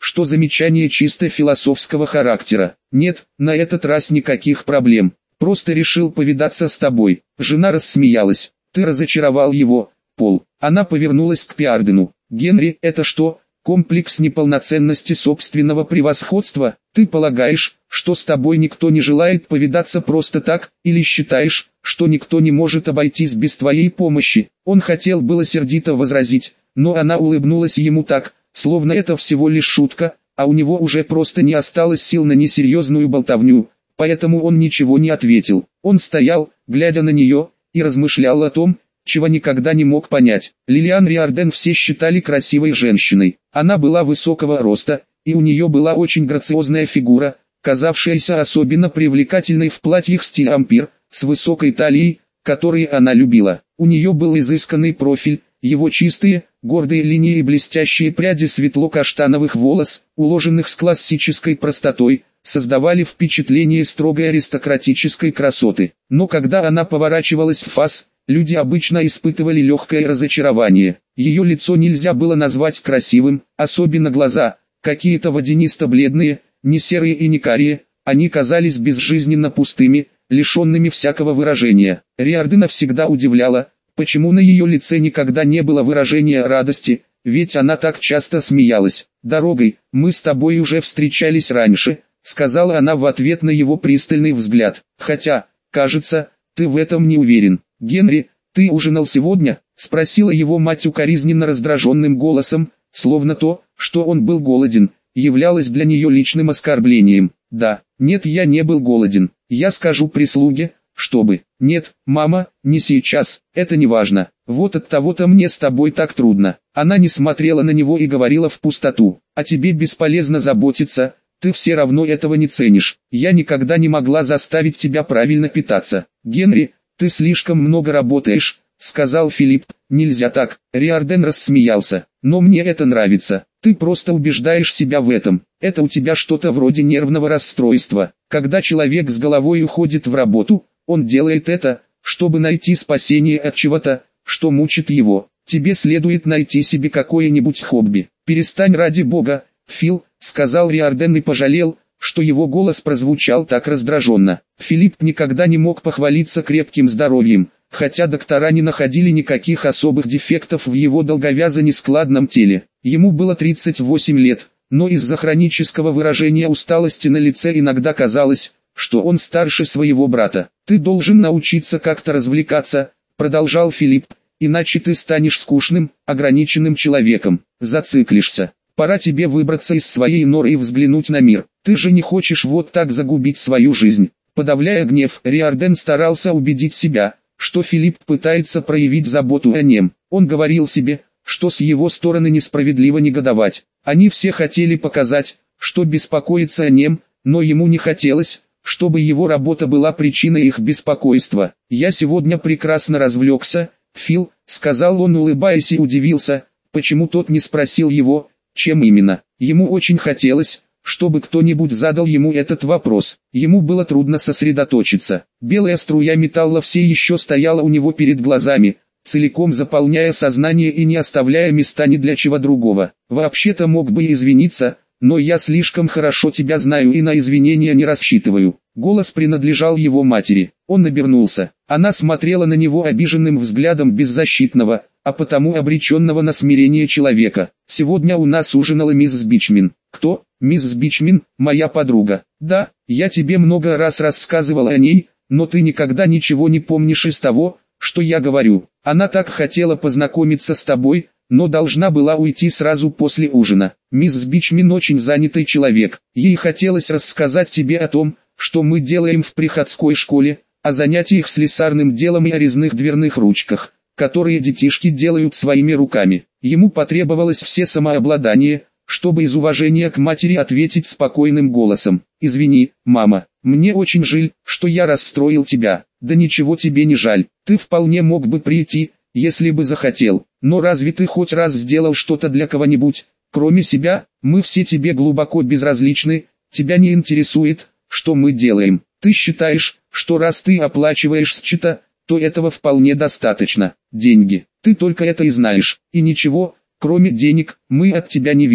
Speaker 1: что замечание чисто философского характера. Нет, на этот раз никаких проблем. Просто решил повидаться с тобой. Жена рассмеялась. Ты разочаровал его, Пол. Она повернулась к Пиардену. Генри, это что? Комплекс неполноценности собственного превосходства? Ты полагаешь, что с тобой никто не желает повидаться просто так, или считаешь, что никто не может обойтись без твоей помощи? Он хотел было сердито возразить, но она улыбнулась ему так, словно это всего лишь шутка, а у него уже просто не осталось сил на несерьезную болтовню, поэтому он ничего не ответил. Он стоял, глядя на нее, и размышлял о том, чего никогда не мог понять. Лилиан Риордан все считали красивой женщиной. Она была высокого роста, и у нее была очень грациозная фигура, казавшаяся особенно привлекательной в платьях стиля ампир, с высокой талией, которые она любила. У нее был изысканный профиль, его чистые, гордые линии и блестящие пряди светло-каштановых волос, уложенных с классической простотой, создавали впечатление строгой аристократической красоты. Но когда она поворачивалась в фас, люди обычно испытывали легкое разочарование. Ее лицо нельзя было назвать красивым, особенно глаза, какие-то водянисто-бледные, не серые и не карие, они казались безжизненно пустыми, лишенными всякого выражения. Риордана всегда удивляла, почему на ее лице никогда не было выражения радости, ведь она так часто смеялась. «Дорогой, мы с тобой уже встречались раньше», — сказала она в ответ на его пристальный взгляд. «Хотя, кажется, ты в этом не уверен». «Генри, ты ужинал сегодня?» — спросила его мать укоризненно раздраженным голосом, словно то, что он был голоден, являлось для нее личным оскорблением. «Да, нет, я не был голоден. Я скажу прислуге, чтобы...» «Нет, мама, не сейчас, это не важно. Вот от того-то мне с тобой так трудно». Она не смотрела на него и говорила в пустоту. «А тебе бесполезно заботиться, ты все равно этого не ценишь. Я никогда не могла заставить тебя правильно питаться. Генри, ты слишком много работаешь», — сказал Филипп. «Нельзя так». Риордан рассмеялся. «Но мне это нравится. Ты просто убеждаешь себя в этом. Это у тебя что-то вроде нервного расстройства. Когда человек с головой уходит в работу, он делает это, чтобы найти спасение от чего-то, что мучит его. Тебе следует найти себе какое-нибудь хобби. Перестань ради бога, Фил», — сказал Риордан и пожалел, что его голос прозвучал так раздраженно. Филипп никогда не мог похвалиться крепким здоровьем, хотя доктора не находили никаких особых дефектов в его долговязо-нескладном теле. Ему было 38 лет, но из-за хронического выражения усталости на лице иногда казалось, что он старше своего брата. «Ты должен научиться как-то развлекаться», — продолжал Филипп, «иначе ты станешь скучным, ограниченным человеком, зациклишься. Пора тебе выбраться из своей норы и взглянуть на мир. Ты же не хочешь вот так загубить свою жизнь». Подавляя гнев, Риордан старался убедить себя, что Филипп пытается проявить заботу о нем. Он говорил себе, что с его стороны несправедливо негодовать. Они все хотели показать, что беспокоится о нем, но ему не хотелось, чтобы его работа была причиной их беспокойства. «Я сегодня прекрасно развлекся, Фил», — сказал он, улыбаясь, и удивился, почему тот не спросил его, чем именно. Ему очень хотелось, чтобы кто-нибудь задал ему этот вопрос. Ему было трудно сосредоточиться. Белая струя металла все еще стояла у него перед глазами, целиком заполняя сознание и не оставляя места ни для чего другого. «Вообще-то мог бы и извиниться, но я слишком хорошо тебя знаю и на извинения не рассчитываю». Голос принадлежал его матери. Он обернулся. Она смотрела на него обиженным взглядом беззащитного, а потому обреченного на смирение человека. «Сегодня у нас ужинала мисс Бичмин». «Кто?» «Мисс Бичмин, моя подруга». «Да, я тебе много раз рассказывал о ней, но ты никогда ничего не помнишь из того, что я говорю. Она так хотела познакомиться с тобой, но должна была уйти сразу после ужина. Мисс Бичмин очень занятый человек. Ей хотелось рассказать тебе о том, что мы делаем в приходской школе, о занятиях слесарным делом и о резных дверных ручках, которые детишки делают своими руками». Ему потребовалось все самообладание, чтобы из уважения к матери ответить спокойным голосом: «Извини, мама, мне очень жаль, что я расстроил тебя». «Да ничего тебе не жаль, ты вполне мог бы прийти, если бы захотел. Но разве ты хоть раз сделал что-то для кого-нибудь, кроме себя? Мы все тебе глубоко безразличны, тебя не интересует, что мы делаем. Ты считаешь, что раз ты оплачиваешь счета, то этого вполне достаточно. Деньги, ты только это и знаешь, и ничего, кроме денег, мы от тебя не видим.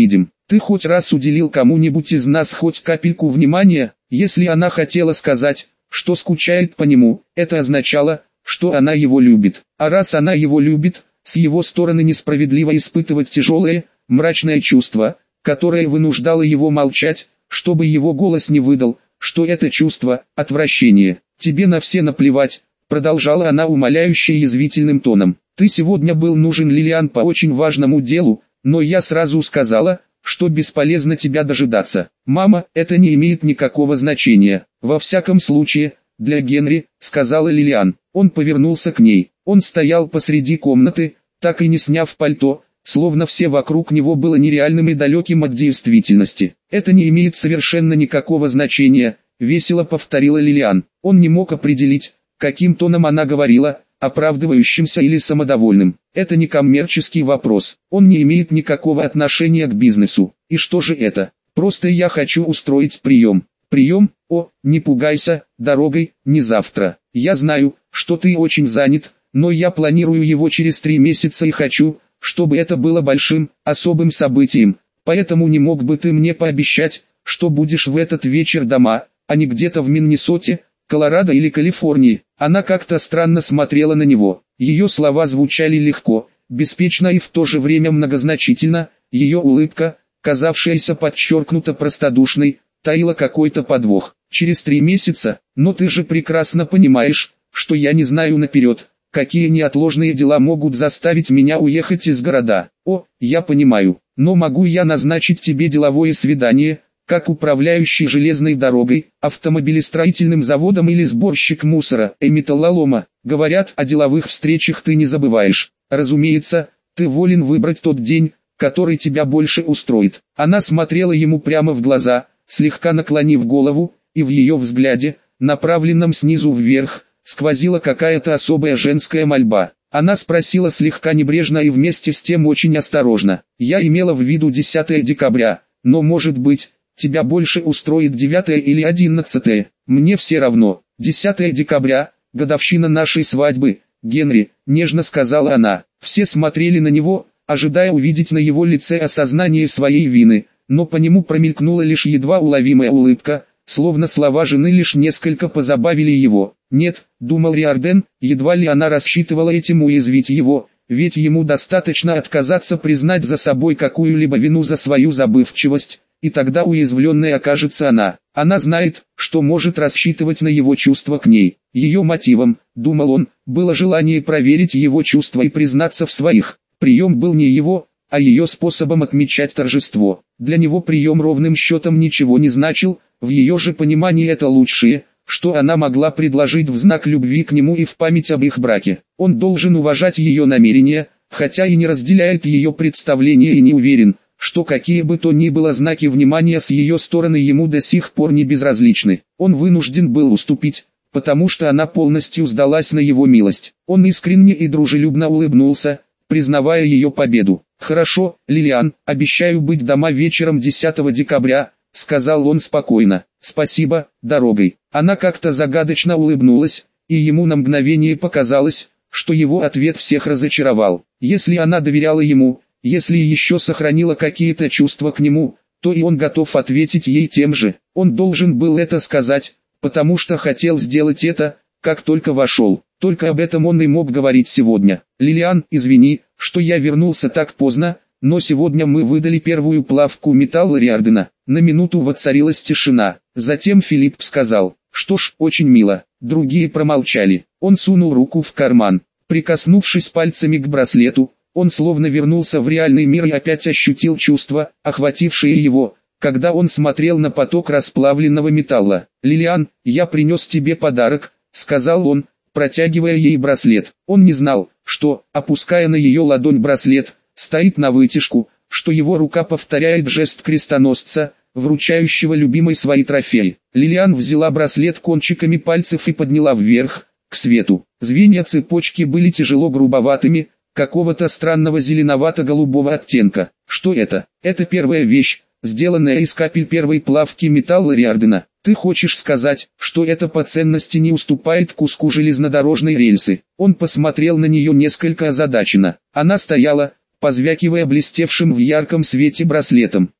Speaker 1: Ты хоть раз уделил кому-нибудь из нас хоть капельку внимания? Если она хотела сказать, что скучает по нему, это означало, что она его любит. А раз она его любит, с его стороны несправедливо испытывать тяжелое, мрачное чувство, которое вынуждало его молчать, чтобы его голос не выдал, что это чувство – отвращение. «Тебе на все наплевать», – продолжала она умоляюще и язвительным тоном. «Ты сегодня был нужен Лилиан по очень важному делу, но я сразу сказала, что бесполезно тебя дожидаться. Мама, это не имеет никакого значения. Во всяком случае, для Генри», – сказала Лилиан. Он повернулся к ней. Он стоял посреди комнаты, так и не сняв пальто, словно все вокруг него было нереальным и далеким от действительности. «Это не имеет совершенно никакого значения», — весело повторила Лилиан. Он не мог определить, каким тоном она говорила, оправдывающимся или самодовольным. «Это не коммерческий вопрос, он не имеет никакого отношения к бизнесу. И что же это? Просто я хочу устроить прием». «Прием? О, не пугайся, дорогой, не завтра. Я знаю, что ты очень занят, но я планирую его через 3 месяца и хочу, чтобы это было большим, особым событием, поэтому не мог бы ты мне пообещать, что будешь в этот вечер дома, а не где-то в Миннесоте, Колорадо или Калифорнии?» Она как-то странно смотрела на него. Ее слова звучали легко, беспечно и в то же время многозначительно. Ее улыбка, казавшаяся подчеркнуто простодушной, таила какой-то подвох. «Через 3 месяца, но ты же прекрасно понимаешь, что я не знаю наперед, какие неотложные дела могут заставить меня уехать из города». «О, я понимаю, но могу я назначить тебе деловое свидание, как управляющий железной дорогой, автомобилестроительным заводом или сборщик мусора, металлолома? Говорят, о деловых встречах ты не забываешь. Разумеется, ты волен выбрать тот день, который тебя больше устроит». Она смотрела ему прямо в глаза, слегка наклонив голову, и в ее взгляде, направленном снизу вверх, сквозила какая-то особая женская мольба. Она спросила слегка небрежно и вместе с тем очень осторожно. «Я имела в виду 10 декабря, но может быть, тебя больше устроит 9 или 11? Мне все равно. 10 декабря, годовщина нашей свадьбы, Генри», — нежно сказала она. Все смотрели на него, ожидая увидеть на его лице осознание своей вины, но по нему промелькнула лишь едва уловимая улыбка, словно слова жены лишь несколько позабавили его. «Нет», — думал Риордан, едва ли она рассчитывала этим уязвить его, ведь ему достаточно отказаться признать за собой какую-либо вину за свою забывчивость, и тогда уязвленной окажется она. Она знает, что может рассчитывать на его чувства к ней. Ее мотивом, думал он, было желание проверить его чувства и признаться в своих. Прием был не его, а ее способом отмечать торжество. Для него прием ровным счетом ничего не значил, в ее же понимании это лучшее, что она могла предложить в знак любви к нему и в память об их браке. Он должен уважать ее намерения, хотя и не разделяет ее представления и не уверен, что какие бы то ни было знаки внимания с ее стороны ему до сих пор не безразличны. Он вынужден был уступить, потому что она полностью сдалась на его милость. Он искренне и дружелюбно улыбнулся, признавая ее победу. «Хорошо, Лилиан, обещаю быть дома вечером 10 декабря», — сказал он спокойно. «Спасибо, дорогой». Она как-то загадочно улыбнулась, и ему на мгновение показалось, что его ответ всех разочаровал. Если она доверяла ему, если еще сохранила какие-то чувства к нему, то и он готов ответить ей тем же. Он должен был это сказать, потому что хотел сделать это, как только вошел. Только об этом он и мог говорить сегодня. «Лилиан, извини, что я вернулся так поздно, но сегодня мы выдали первую плавку металла Риордана». На минуту воцарилась тишина. Затем Филипп сказал: «Что ж, очень мило». Другие промолчали. Он сунул руку в карман. Прикоснувшись пальцами к браслету, он словно вернулся в реальный мир и опять ощутил чувства, охватившие его, когда он смотрел на поток расплавленного металла. «Лилиан, я принес тебе подарок», — сказал он, протягивая ей браслет. Он не знал, что, опуская на ее ладонь браслет, стоит на вытяжку, что его рука повторяет жест крестоносца, вручающего любимой свои трофеи. Лилиан взяла браслет кончиками пальцев и подняла вверх, к свету. Звенья цепочки были тяжело грубоватыми, какого-то странного зеленовато-голубого оттенка. Что это? Это первая вещь, сделанная из капель первой плавки металла Риордана. Ты хочешь сказать, что это по ценности не уступает куску железнодорожной рельсы? Он посмотрел на нее несколько озадаченно. Она стояла, позвякивая блестевшим в ярком свете браслетом.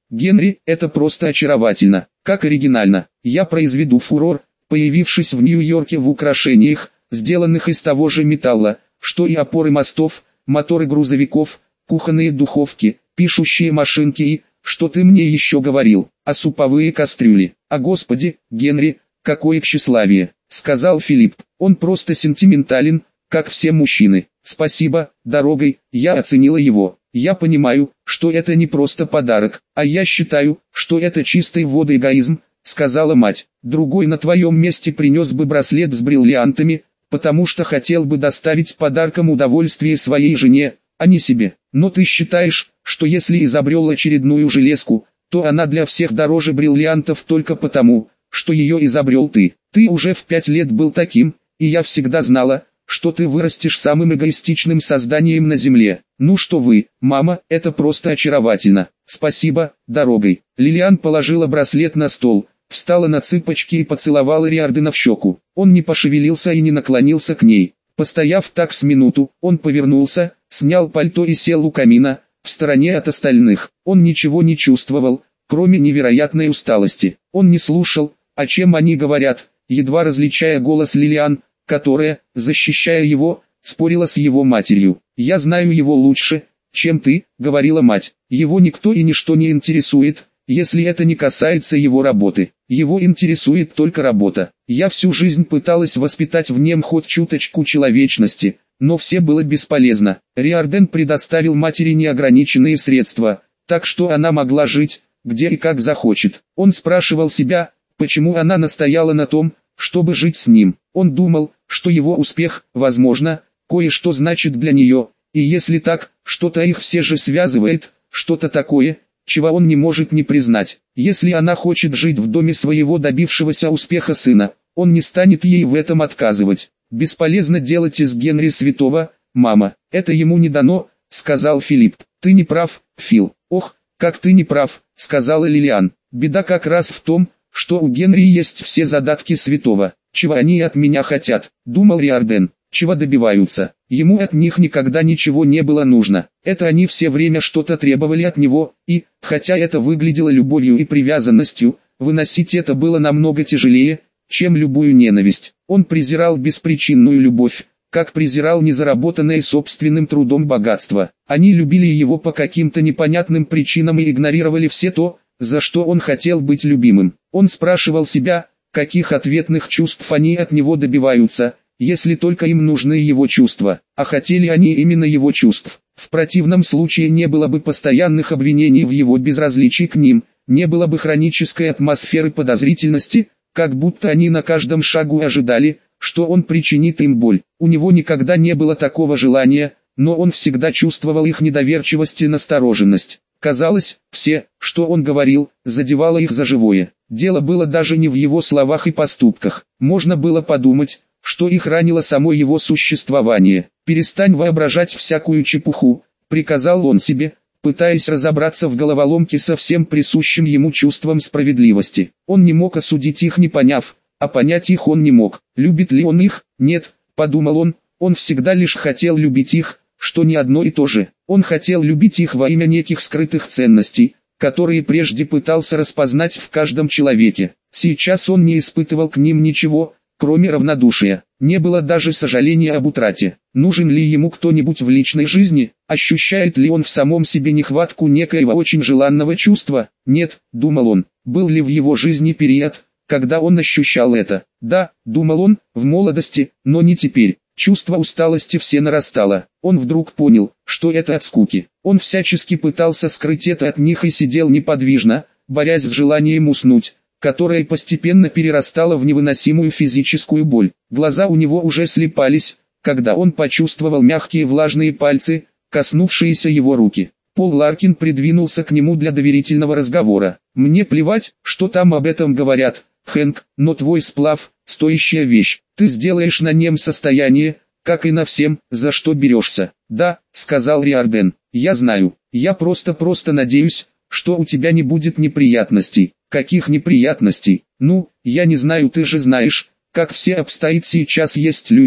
Speaker 1: Генри, это просто очаровательно, как оригинально. Я произведу фурор, появившись в Нью-Йорке в украшениях, сделанных из того же металла, что и опоры мостов, моторы грузовиков, кухонные духовки, пишущие машинки и, что ты мне еще говорил, а суповые кастрюли. О господи, Генри, какое тщеславие, сказал Филипп. Он просто сентиментален, как все мужчины. Спасибо, дорогой, я оценила его. Я понимаю, что это не просто подарок, а я считаю, что это чистой воды эгоизм, сказала мать. Другой на твоем месте принес бы браслет с бриллиантами, потому что хотел бы доставить подарком удовольствие своей жене, а не себе. Но ты считаешь, что если изобрел очередную железку, то она для всех дороже бриллиантов только потому, что ее изобрел ты. Ты уже в 5 лет был таким, и я всегда знала, что ты вырастешь самым эгоистичным созданием на земле. Ну что вы, мама, это просто очаровательно. Спасибо, дорогой. Лилиан положила браслет на стол, встала на цыпочки и поцеловала Риардена в щеку. Он не пошевелился и не наклонился к ней. Постояв так с минуту, он повернулся, снял пальто и сел у камина, в стороне от остальных. Он ничего не чувствовал, кроме невероятной усталости. Он не слушал, о чем они говорят, едва различая голос Лилиан, которая, защищая его, спорила с его матерью. «Я знаю его лучше, чем ты», — говорила мать. «Его никто и ничто не интересует, если это не касается его работы. Его интересует только работа. Я всю жизнь пыталась воспитать в нем хоть чуточку человечности, но все было бесполезно». Риарден предоставил матери неограниченные средства, так что она могла жить, где и как захочет. Он спрашивал себя, почему она настояла на том, чтобы жить с ним. Он думал, что его успех, возможно, кое-что значит для нее, и если так, что-то их все же связывает, что-то такое, чего он не может не признать. Если она хочет жить в доме своего добившегося успеха сына, он не станет ей в этом отказывать. Бесполезно делать из Генри святого, мама, это ему не дано, сказал Филипп. Ты не прав, Фил. Ох, как ты не прав, сказала Лилиан. Беда как раз в том, что у Генри есть все задатки святого. Чего они от меня хотят, думал Риарден, чего добиваются. Ему от них никогда ничего не было нужно. Это они все время что-то требовали от него, и, хотя это выглядело любовью и привязанностью, выносить это было намного тяжелее, чем любую ненависть. Он презирал беспричинную любовь, как презирал незаработанное собственным трудом богатство. Они любили его по каким-то непонятным причинам и игнорировали все то, за что он хотел быть любимым. Он спрашивал себя, каких ответных чувств они от него добиваются, если только им нужны его чувства, а хотели они именно его чувств. В противном случае не было бы постоянных обвинений в его безразличии к ним, не было бы хронической атмосферы подозрительности, как будто они на каждом шагу ожидали, что он причинит им боль. У него никогда не было такого желания, но он всегда чувствовал их недоверчивость и настороженность. Казалось, все, что он говорил, задевало их за живое. Дело было даже не в его словах и поступках. Можно было подумать, что их ранило само его существование. «Перестань воображать всякую чепуху», — приказал он себе, пытаясь разобраться в головоломке со всем присущим ему чувством справедливости. Он не мог осудить их, не поняв, а понять их он не мог. Любит ли он их? Нет, подумал он всегда лишь хотел любить их, что не одно и то же. Он хотел любить их во имя неких скрытых ценностей, которые прежде пытался распознать в каждом человеке. Сейчас он не испытывал к ним ничего, кроме равнодушия. Не было даже сожаления об утрате. Нужен ли ему кто-нибудь в личной жизни? Ощущает ли он в самом себе нехватку некоего очень желанного чувства? Нет, думал он. Был ли в его жизни период, когда он ощущал это? Да, думал он, в молодости, но не теперь. Чувство усталости все нарастало. Он вдруг понял, что это от скуки. Он всячески пытался скрыть это от них и сидел неподвижно, борясь с желанием уснуть, которое постепенно перерастало в невыносимую физическую боль. Глаза у него уже слипались, когда он почувствовал мягкие влажные пальцы, коснувшиеся его руки. Пол Ларкин придвинулся к нему для доверительного разговора. «Мне плевать, что там об этом говорят, Хэнк, но твой сплав – стоящая вещь. Ты сделаешь на нем состояние, как и на всем, за что берешься». «Да», – сказал Риарден, – «я знаю. Я просто надеюсь, что у тебя не будет неприятностей». «Каких неприятностей? Ну, я не знаю, ты же знаешь, как все обстоит сейчас. Есть люди,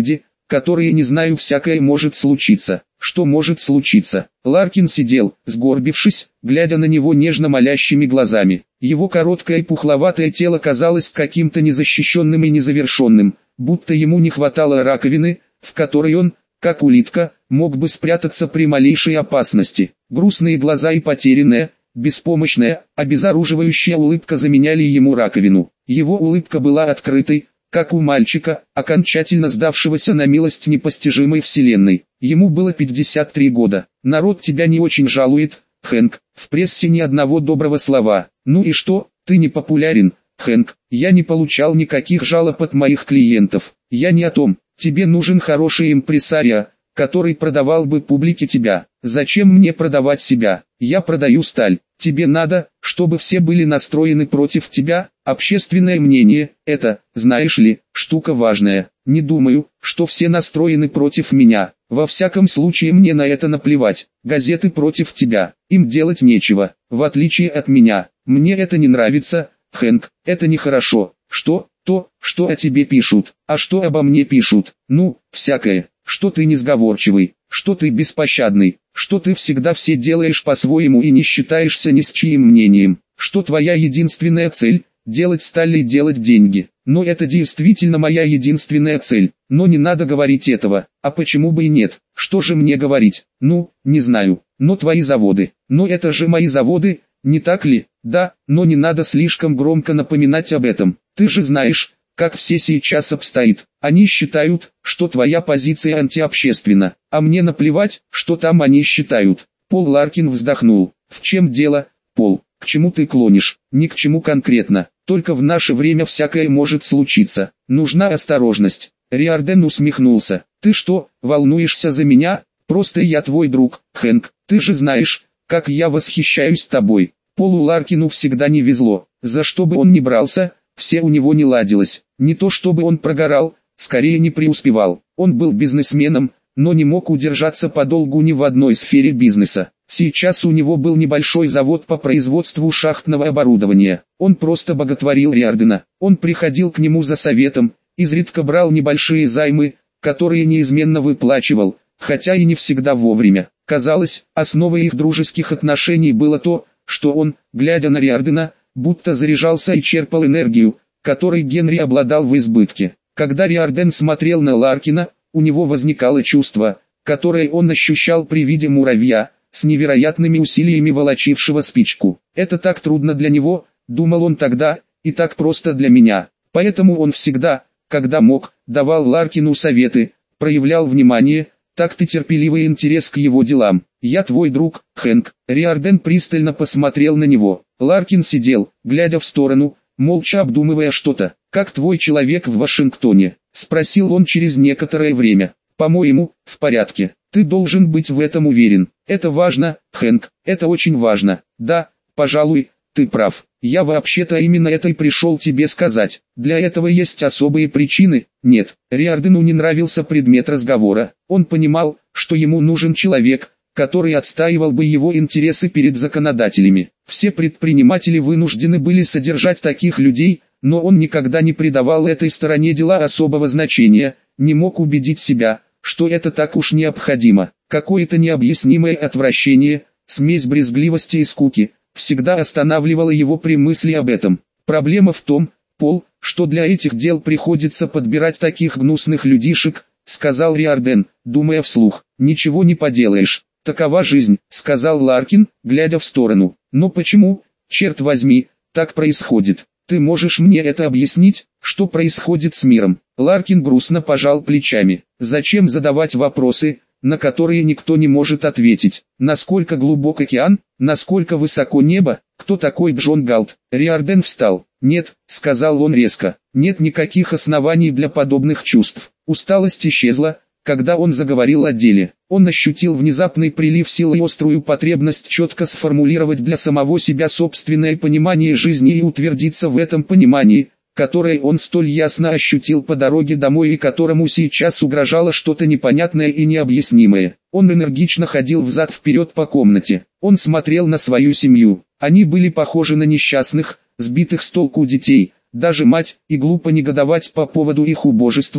Speaker 1: которые не знаю, всякое может случиться. Что может случиться? Ларкин сидел, сгорбившись, глядя на него нежно молящими глазами. Его короткое и пухловатое тело казалось каким-то незащищенным и незавершенным, будто ему не хватало раковины, в которой он, как улитка, мог бы спрятаться при малейшей опасности. Грустные глаза и потерянная, беспомощная, обезоруживающая улыбка заменяли ему раковину. Его улыбка была открытой, как у мальчика, окончательно сдавшегося на милость непостижимой вселенной. Ему было 53 года. Народ тебя не очень жалует, Хэнк, в прессе ни одного доброго слова. Ну и что, ты не популярен, Хэнк, я не получал никаких жалоб от моих клиентов. Я не о том, тебе нужен хороший импресарио, который продавал бы публике тебя. Зачем мне продавать себя? Я продаю сталь. Тебе надо, чтобы все были настроены против тебя? Общественное мнение – это, знаешь ли, штука важная. Не думаю, что все настроены против меня. Во всяком случае мне на это наплевать. Газеты против тебя. Им делать нечего. В отличие от меня. Мне это не нравится, Хэнк. Это нехорошо. Что? То, что о тебе пишут. А что обо мне пишут? Ну, всякое. Что ты несговорчивый, что ты беспощадный, что ты всегда все делаешь по-своему и не считаешься ни с чьим мнением, что твоя единственная цель – делать сталь и делать деньги. Но это действительно моя единственная цель, но не надо говорить этого, а почему бы и нет, что же мне говорить? Ну, не знаю, но твои заводы, но это же мои заводы, не так ли? Да, но не надо слишком громко напоминать об этом, ты же знаешь, как все сейчас обстоит. Они считают, что твоя позиция антиобщественна, а мне наплевать, что там они считают. Пол Ларкин вздохнул. В чем дело, Пол? К чему ты клонишь? Ни к чему конкретно. Только в наше время всякое может случиться. Нужна осторожность. Риорден усмехнулся. Ты что, волнуешься за меня? Просто я твой друг, Хэнк. Ты же знаешь, как я восхищаюсь тобой. Полу Ларкину всегда не везло. За что бы он ни брался, все у него не ладилось. Не то чтобы он прогорал, скорее не преуспевал. Он был бизнесменом, но не мог удержаться подолгу ни в одной сфере бизнеса. Сейчас у него был небольшой завод по производству шахтного оборудования. Он просто боготворил Риордена. Он приходил к нему за советом, изредка брал небольшие займы, которые неизменно выплачивал, хотя и не всегда вовремя. Казалось, основой их дружеских отношений было то, что он, глядя на Риордена, будто заряжался и черпал энергию, которой Генри обладал в избытке. Когда Риорден смотрел на Ларкина, у него возникало чувство, которое он ощущал при виде муравья, с невероятными усилиями волочившего спичку. «Это так трудно для него», — думал он тогда, — «и так просто для меня». Поэтому он всегда, когда мог, давал Ларкину советы, проявлял внимание, такт и терпеливый интерес к его делам. «Я твой друг, Хэнк». Риорден пристально посмотрел на него. Ларкин сидел, глядя в сторону, молча обдумывая что-то. «Как твой человек в Вашингтоне?» — спросил он через некоторое время. «По-моему, в порядке. Ты должен быть в этом уверен. Это важно, Хэнк, это очень важно. Да, пожалуй, ты прав. Я вообще-то именно это и пришел тебе сказать. Для этого есть особые причины». Нет, Риордену не нравился предмет разговора. Он понимал, что ему нужен человек, который отстаивал бы его интересы перед законодателями. Все предприниматели вынуждены были содержать таких людей, но он никогда не придавал этой стороне дела особого значения, не мог убедить себя, что это так уж необходимо. Какое-то необъяснимое отвращение, смесь брезгливости и скуки, всегда останавливало его при мысли об этом. Проблема в том, Пол, что для этих дел приходится подбирать таких гнусных людишек, сказал Риорден, думая вслух. Ничего не поделаешь. «Такова жизнь», — сказал Ларкин, глядя в сторону. «Но почему, черт возьми, так происходит? Ты можешь мне это объяснить, что происходит с миром?» Ларкин грустно пожал плечами. «Зачем задавать вопросы, на которые никто не может ответить? Насколько глубок океан, насколько высоко небо, кто такой Джон Галт?» Риорден встал. «Нет», — сказал он резко, — «нет никаких оснований для подобных чувств». Усталость исчезла, когда он заговорил о деле. Он ощутил внезапный прилив сил и острую потребность четко сформулировать для самого себя собственное понимание жизни и утвердиться в этом понимании, которое он столь ясно ощутил по дороге домой и которому сейчас угрожало что-то непонятное и необъяснимое. Он энергично ходил взад-вперед по комнате. Он смотрел на свою семью. Они были похожи на несчастных, сбитых с толку детей. Даже мать, и глупо негодовать по поводу их убожества,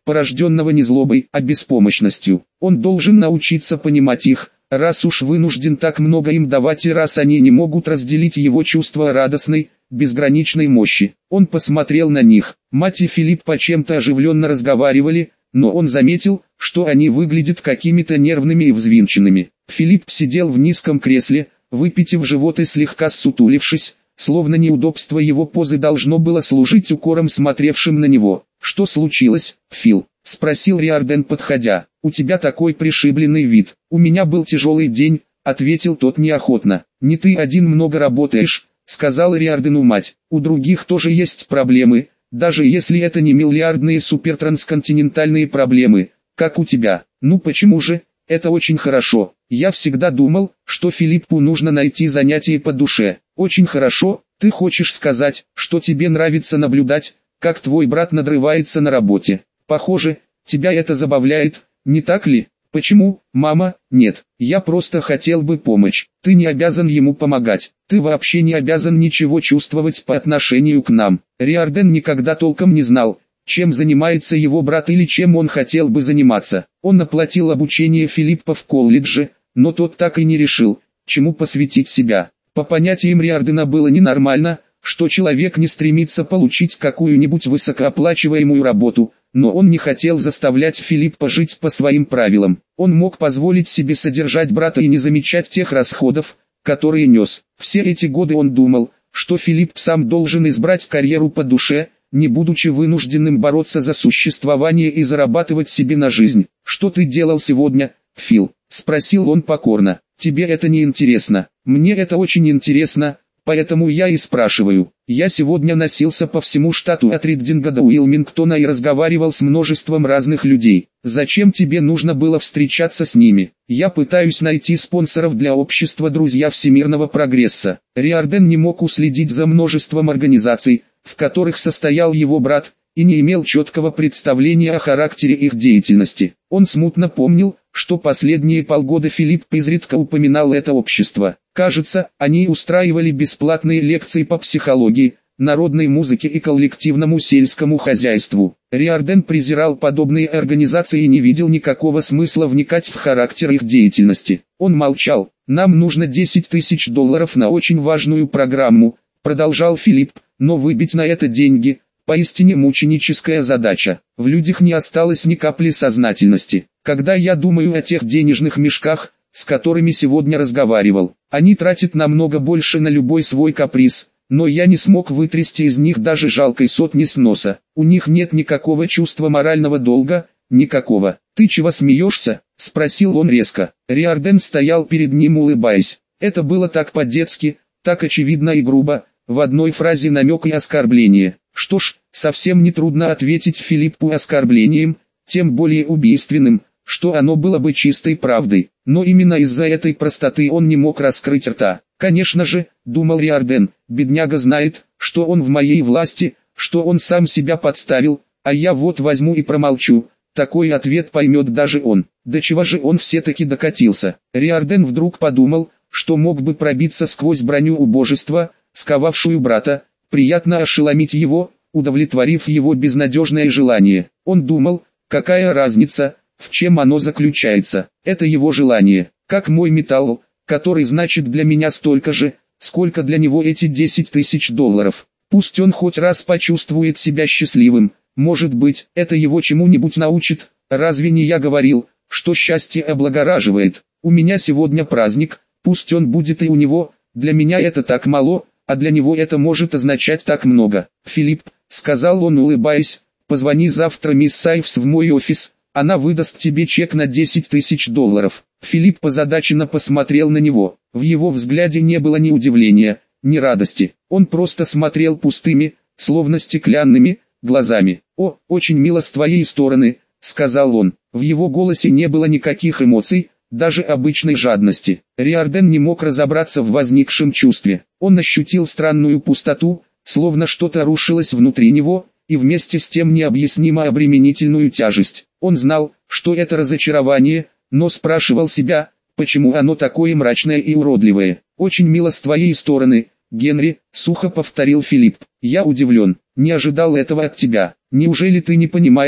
Speaker 1: порожденного не злобой, а беспомощностью. Он должен научиться понимать их, раз уж вынужден так много им давать и раз они не могут разделить его чувство радостной, безграничной мощи. Он посмотрел на них. Мать и Филипп о чем-то оживленно разговаривали, но он заметил, что они выглядят какими-то нервными и взвинченными. Филипп сидел в низком кресле, выпитив живот и слегка ссутулившись, словно неудобство его позы должно было служить укором смотревшим на него. «Что случилось, Фил?» — спросил Риордан, подходя. «У тебя такой пришибленный вид». «У меня был тяжелый день», — ответил тот неохотно. «Не ты один много работаешь», — сказала Риордану мать. «У других тоже есть проблемы, даже если это не миллиардные супертрансконтинентальные проблемы, как у тебя». «Ну почему же? Это очень хорошо. Я всегда думал, что Филиппу нужно найти занятие по душе». «Очень хорошо. Ты хочешь сказать, что тебе нравится наблюдать, как твой брат надрывается на работе? Похоже, тебя это забавляет, не так ли?» «Почему, мама?» «Нет, я просто хотел бы помочь. Ты не обязан ему помогать. Ты вообще не обязан ничего чувствовать по отношению к нам». Риордан никогда толком не знал, чем занимается его брат или чем он хотел бы заниматься. Он оплатил обучение Филиппа в колледже, но тот так и не решил, чему посвятить себя. По понятиям Риордана было ненормально, что человек не стремится получить какую-нибудь высокооплачиваемую работу, но он не хотел заставлять Филиппа жить по своим правилам. Он мог позволить себе содержать брата и не замечать тех расходов, которые нес. Все эти годы он думал, что Филипп сам должен избрать карьеру по душе, не будучи вынужденным бороться за существование и зарабатывать себе на жизнь. «Что ты делал сегодня, Фил?» — спросил он покорно. «Тебе это не интересно. Мне это очень интересно, поэтому я и спрашиваю». «Я сегодня носился по всему штату от Риддинга до Уилмингтона и разговаривал с множеством разных людей. Зачем тебе нужно было встречаться с ними?» «Я пытаюсь найти спонсоров для общества «Друзья всемирного прогресса». Риордан не мог уследить за множеством организаций, в которых состоял его брат, и не имел четкого представления о характере их деятельности. Он смутно помнил, что последние полгода Филипп изредка упоминал это общество. Кажется, они устраивали бесплатные лекции по психологии, народной музыке и коллективному сельскому хозяйству. Риордан презирал подобные организации и не видел никакого смысла вникать в характер их деятельности. Он молчал. «Нам нужно 10 тысяч долларов на очень важную программу», продолжал Филипп, «но выбить на это деньги – поистине мученическая задача. В людях не осталось ни капли сознательности. Когда я думаю о тех денежных мешках, с которыми сегодня разговаривал, они тратят намного больше на любой свой каприз, но я не смог вытрясти из них даже жалкой сотни с носа. У них нет никакого чувства морального долга, никакого». «Ты чего смеешься?» – спросил он резко. Риордан стоял перед ним, улыбаясь. Это было так по-детски, так очевидно и грубо, в одной фразе намек и оскорбление. Что ж, совсем нетрудно ответить Филиппу оскорблением, тем более убийственным, что оно было бы чистой правдой. Но именно из-за этой простоты он не мог раскрыть рта. «Конечно же», — думал Риордан, — «бедняга знает, что он в моей власти, что он сам себя подставил, а я вот возьму и промолчу». Такой ответ поймет даже он. До чего же он все-таки докатился? Риордан вдруг подумал, что мог бы пробиться сквозь броню убожества, сковавшую брата, приятно ошеломить его, удовлетворив его безнадежное желание. Он думал, какая разница, в чем оно заключается. Это его желание, как мой металл, который значит для меня столько же, сколько для него эти 10 тысяч долларов. Пусть он хоть раз почувствует себя счастливым, может быть, это его чему-нибудь научит. Разве не я говорил, что счастье облагораживает? У меня сегодня праздник, пусть он будет и у него, для меня это так мало, а для него это может означать так много. «Филипп», — сказал он, улыбаясь, — «позвони завтра мисс Сайвс в мой офис, она выдаст тебе чек на 10 тысяч долларов». Филипп озадаченно посмотрел на него. В его взгляде не было ни удивления, ни радости. Он просто смотрел пустыми, словно стеклянными, глазами. «О, очень мило с твоей стороны», — сказал он. В его голосе не было никаких эмоций, даже обычной жадности. Риордан не мог разобраться в возникшем чувстве. Он ощутил странную пустоту, словно что-то рушилось внутри него, и вместе с тем необъяснимо обременительную тяжесть. Он знал, что это разочарование, но спрашивал себя, почему оно такое мрачное и уродливое. «Очень мило с твоей стороны, Генри», — сухо повторил Филипп. «Я удивлен, не ожидал этого от тебя. Неужели ты не понимаешь,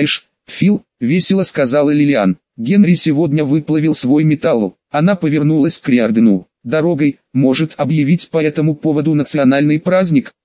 Speaker 1: Фил, весело сказала Лилиан, Генри сегодня выплавил свой металл. Она повернулась к Риардену. Дорогой, может объявить по этому поводу национальный праздник?